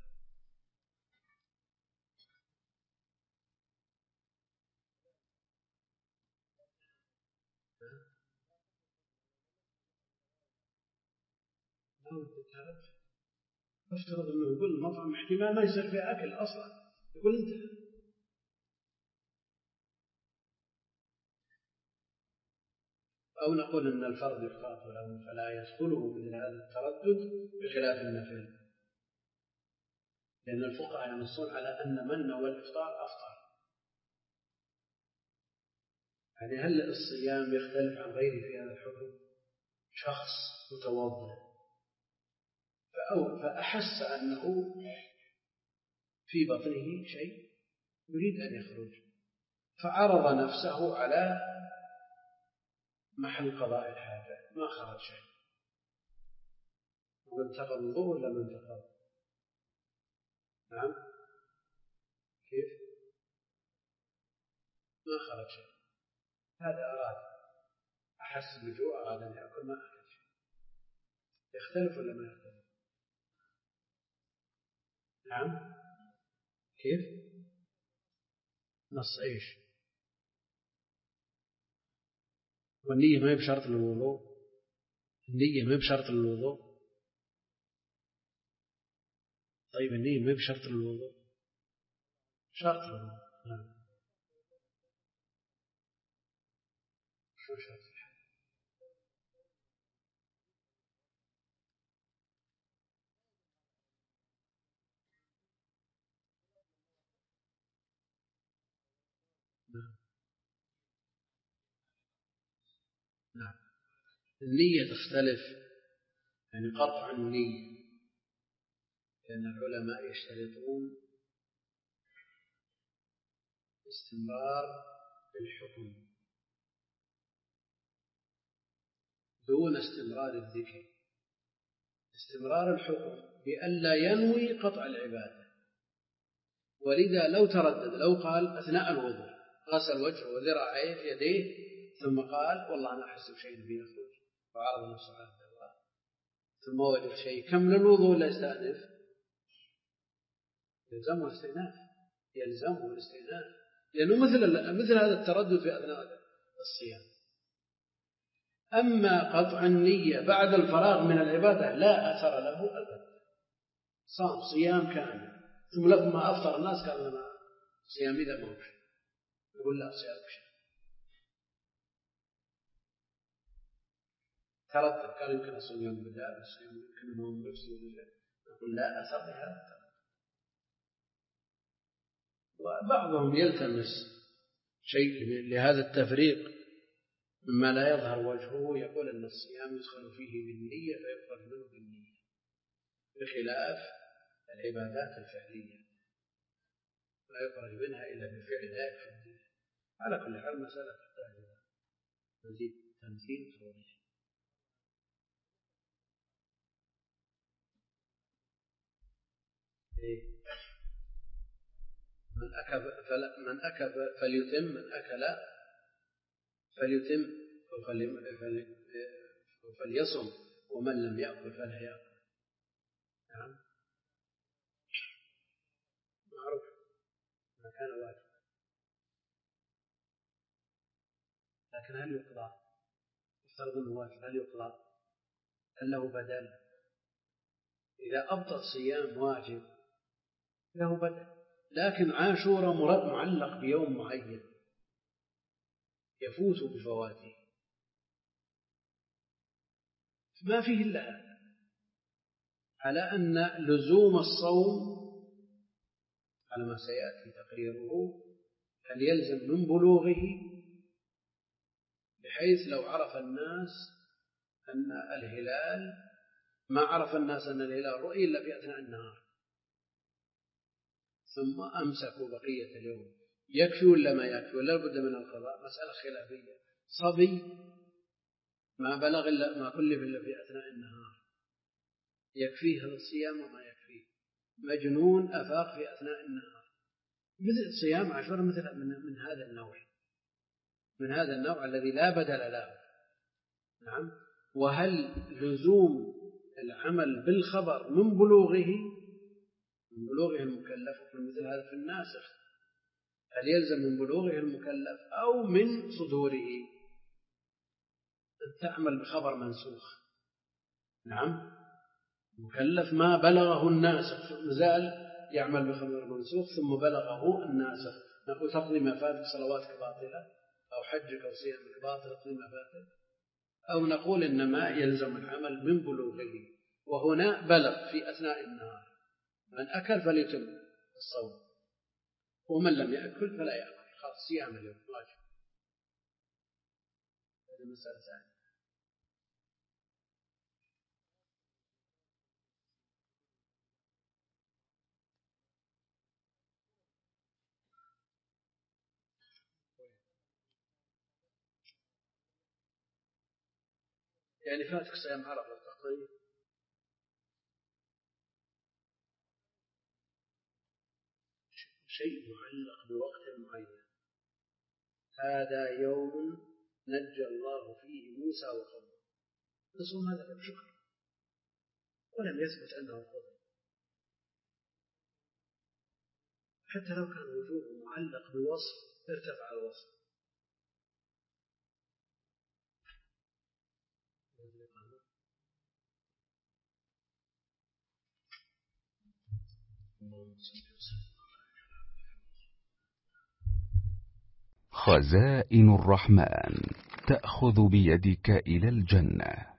افترض أنه يقول المطعم احتمال ما يصير فيه أكل أصلا، يقول أنت. أو نقول أن الفرد يخاف له فلا يدخله مثل هذا التردد بخلاف النفل، لأن الفقهاء ينصون على أن من نوى الإفطار أفطر. يعني هل الصيام يختلف عن غيره في هذا الحكم؟ شخص متوضئ فأحس أنه في بطنه شيء يريد أن يخرج، فعرض نفسه على محل قضاء الحاجة، ما خرج شيء، وانتقض الوضوء ولا ما انتقض؟ نعم. كيف؟ ما خرج شيء، هذا أراد، أحس بجوع أراد أن يأكل ما أكل شيء، يختلف ولا ما يختلف؟ نعم. كيف؟ نص إيش؟ والنية ما هي بشرط للوضوء؟ النية ما هي بشرط للوضوء؟ طيب النية ما هي بشرط للوضوء؟ شرط للوضوء. نعم. شو شرط؟ نعم. نعم. النية تختلف، يعني قطع النية، لأن العلماء يشترطون استمرار الحكم دون استمرار الذكر. استمرار الحكم بألا ينوي قطع العبادة، ولذا لو تردد، لو قال أثناء الوضوء غسل وجهه وذراعيه يديه ثم قال والله أنا أحس بشيء بيخرج وعرض نفسه على الدواء ثم وجد شيء، كمل الوضوء ولا يستأنف؟ يلزمه الاستئناف، يلزمه الاستئناف، لأنه مثل مثل هذا التردد في أثناء الصيام. أما قطع النية بعد الفراغ من العبادة لا أثر له أبدا، صام صيام كامل ثم لما أفطر الناس قال لنا صيامي ذا ما هو شيء، يقول لا صيامك شيء، تردد قال يمكن أصوم يوم بدأ بس يمكن أنهم نفسي، يقول لا أثر لهذا. وبعضهم يلتمس شيء لهذا التفريق مما لا يظهر وجهه، يقول أن الصيام يدخل فيه بالنية فيخرج منه بالنية، بخلاف العبادات الفعلية لا يخرج منها إلا بفعل لا يكفي النية. على كل حال مسألة تحتاج إلى مزيد تمثيل توضيح. من أكل من أكل فليتم، من أكل فليتم فليصم، ومن لم يأكل فلا يأكل. نعم معروف ما كان واجب، لكن هل يقضى؟ افترض أنه واجب، هل يقضى؟ هل له بدل؟ إذا أبطل صيام واجب له بدل. لكن عاشوراء مراد معلق بيوم معين يفوت بفواته، ما فيه إلا هذا، على أن لزوم الصوم على ما سيأتي تقريره هل يلزم من بلوغه، بحيث لو عرف الناس أن الهلال، ما عرف الناس أن الهلال رؤي إلا في أثناء النهار ثم أمسكوا بقية اليوم، يكفي ولا ما يكفي ولا بد من القضاء؟ مسألة خلافية. صبي ما بلغ إلا ما كلف إلا في أثناء النهار يكفيه الصيام وما يكفيه. مجنون أفاق في أثناء النهار، مثل صيام عشر مثل من, من هذا النوع، من هذا النوع الذي لا بدل له. نعم. وهل لزوم العمل بالخبر من بلوغه، من بلوغه المكلف في مثل هذا في الناسخ، هل يلزم من بلوغه المكلف أو من صدوره؟ أن تعمل بخبر منسوخ. نعم. مكلف ما بلغه الناسخ مازال يعمل بخبر منسوخ ثم بلغه الناسخ، نقول تقضي ما فاتك صلواتك باطلة أو حجك أو صيامك باطل تقضي ما فاتك، أو نقول إنما يلزم العمل من بلوغه. وهنا بلغ في أثناء النهار، من أكل فليتم الصوم ومن لم يأكل فلا يأكل، خلاص صيام اليوم واجب. هذه مسألة ثانية. يعني فاتك صيام عرفة تقضي شيء معلق بوقت معين، هذا يوم نجى الله فيه موسى وقومه، نصوم هذا اليوم شكر، ولم يثبت أنه فضل، حتى لو كان وجوبه معلق بوصف ارتفع الوصف. خزائن الرحمن تأخذ بيدك إلى الجنة.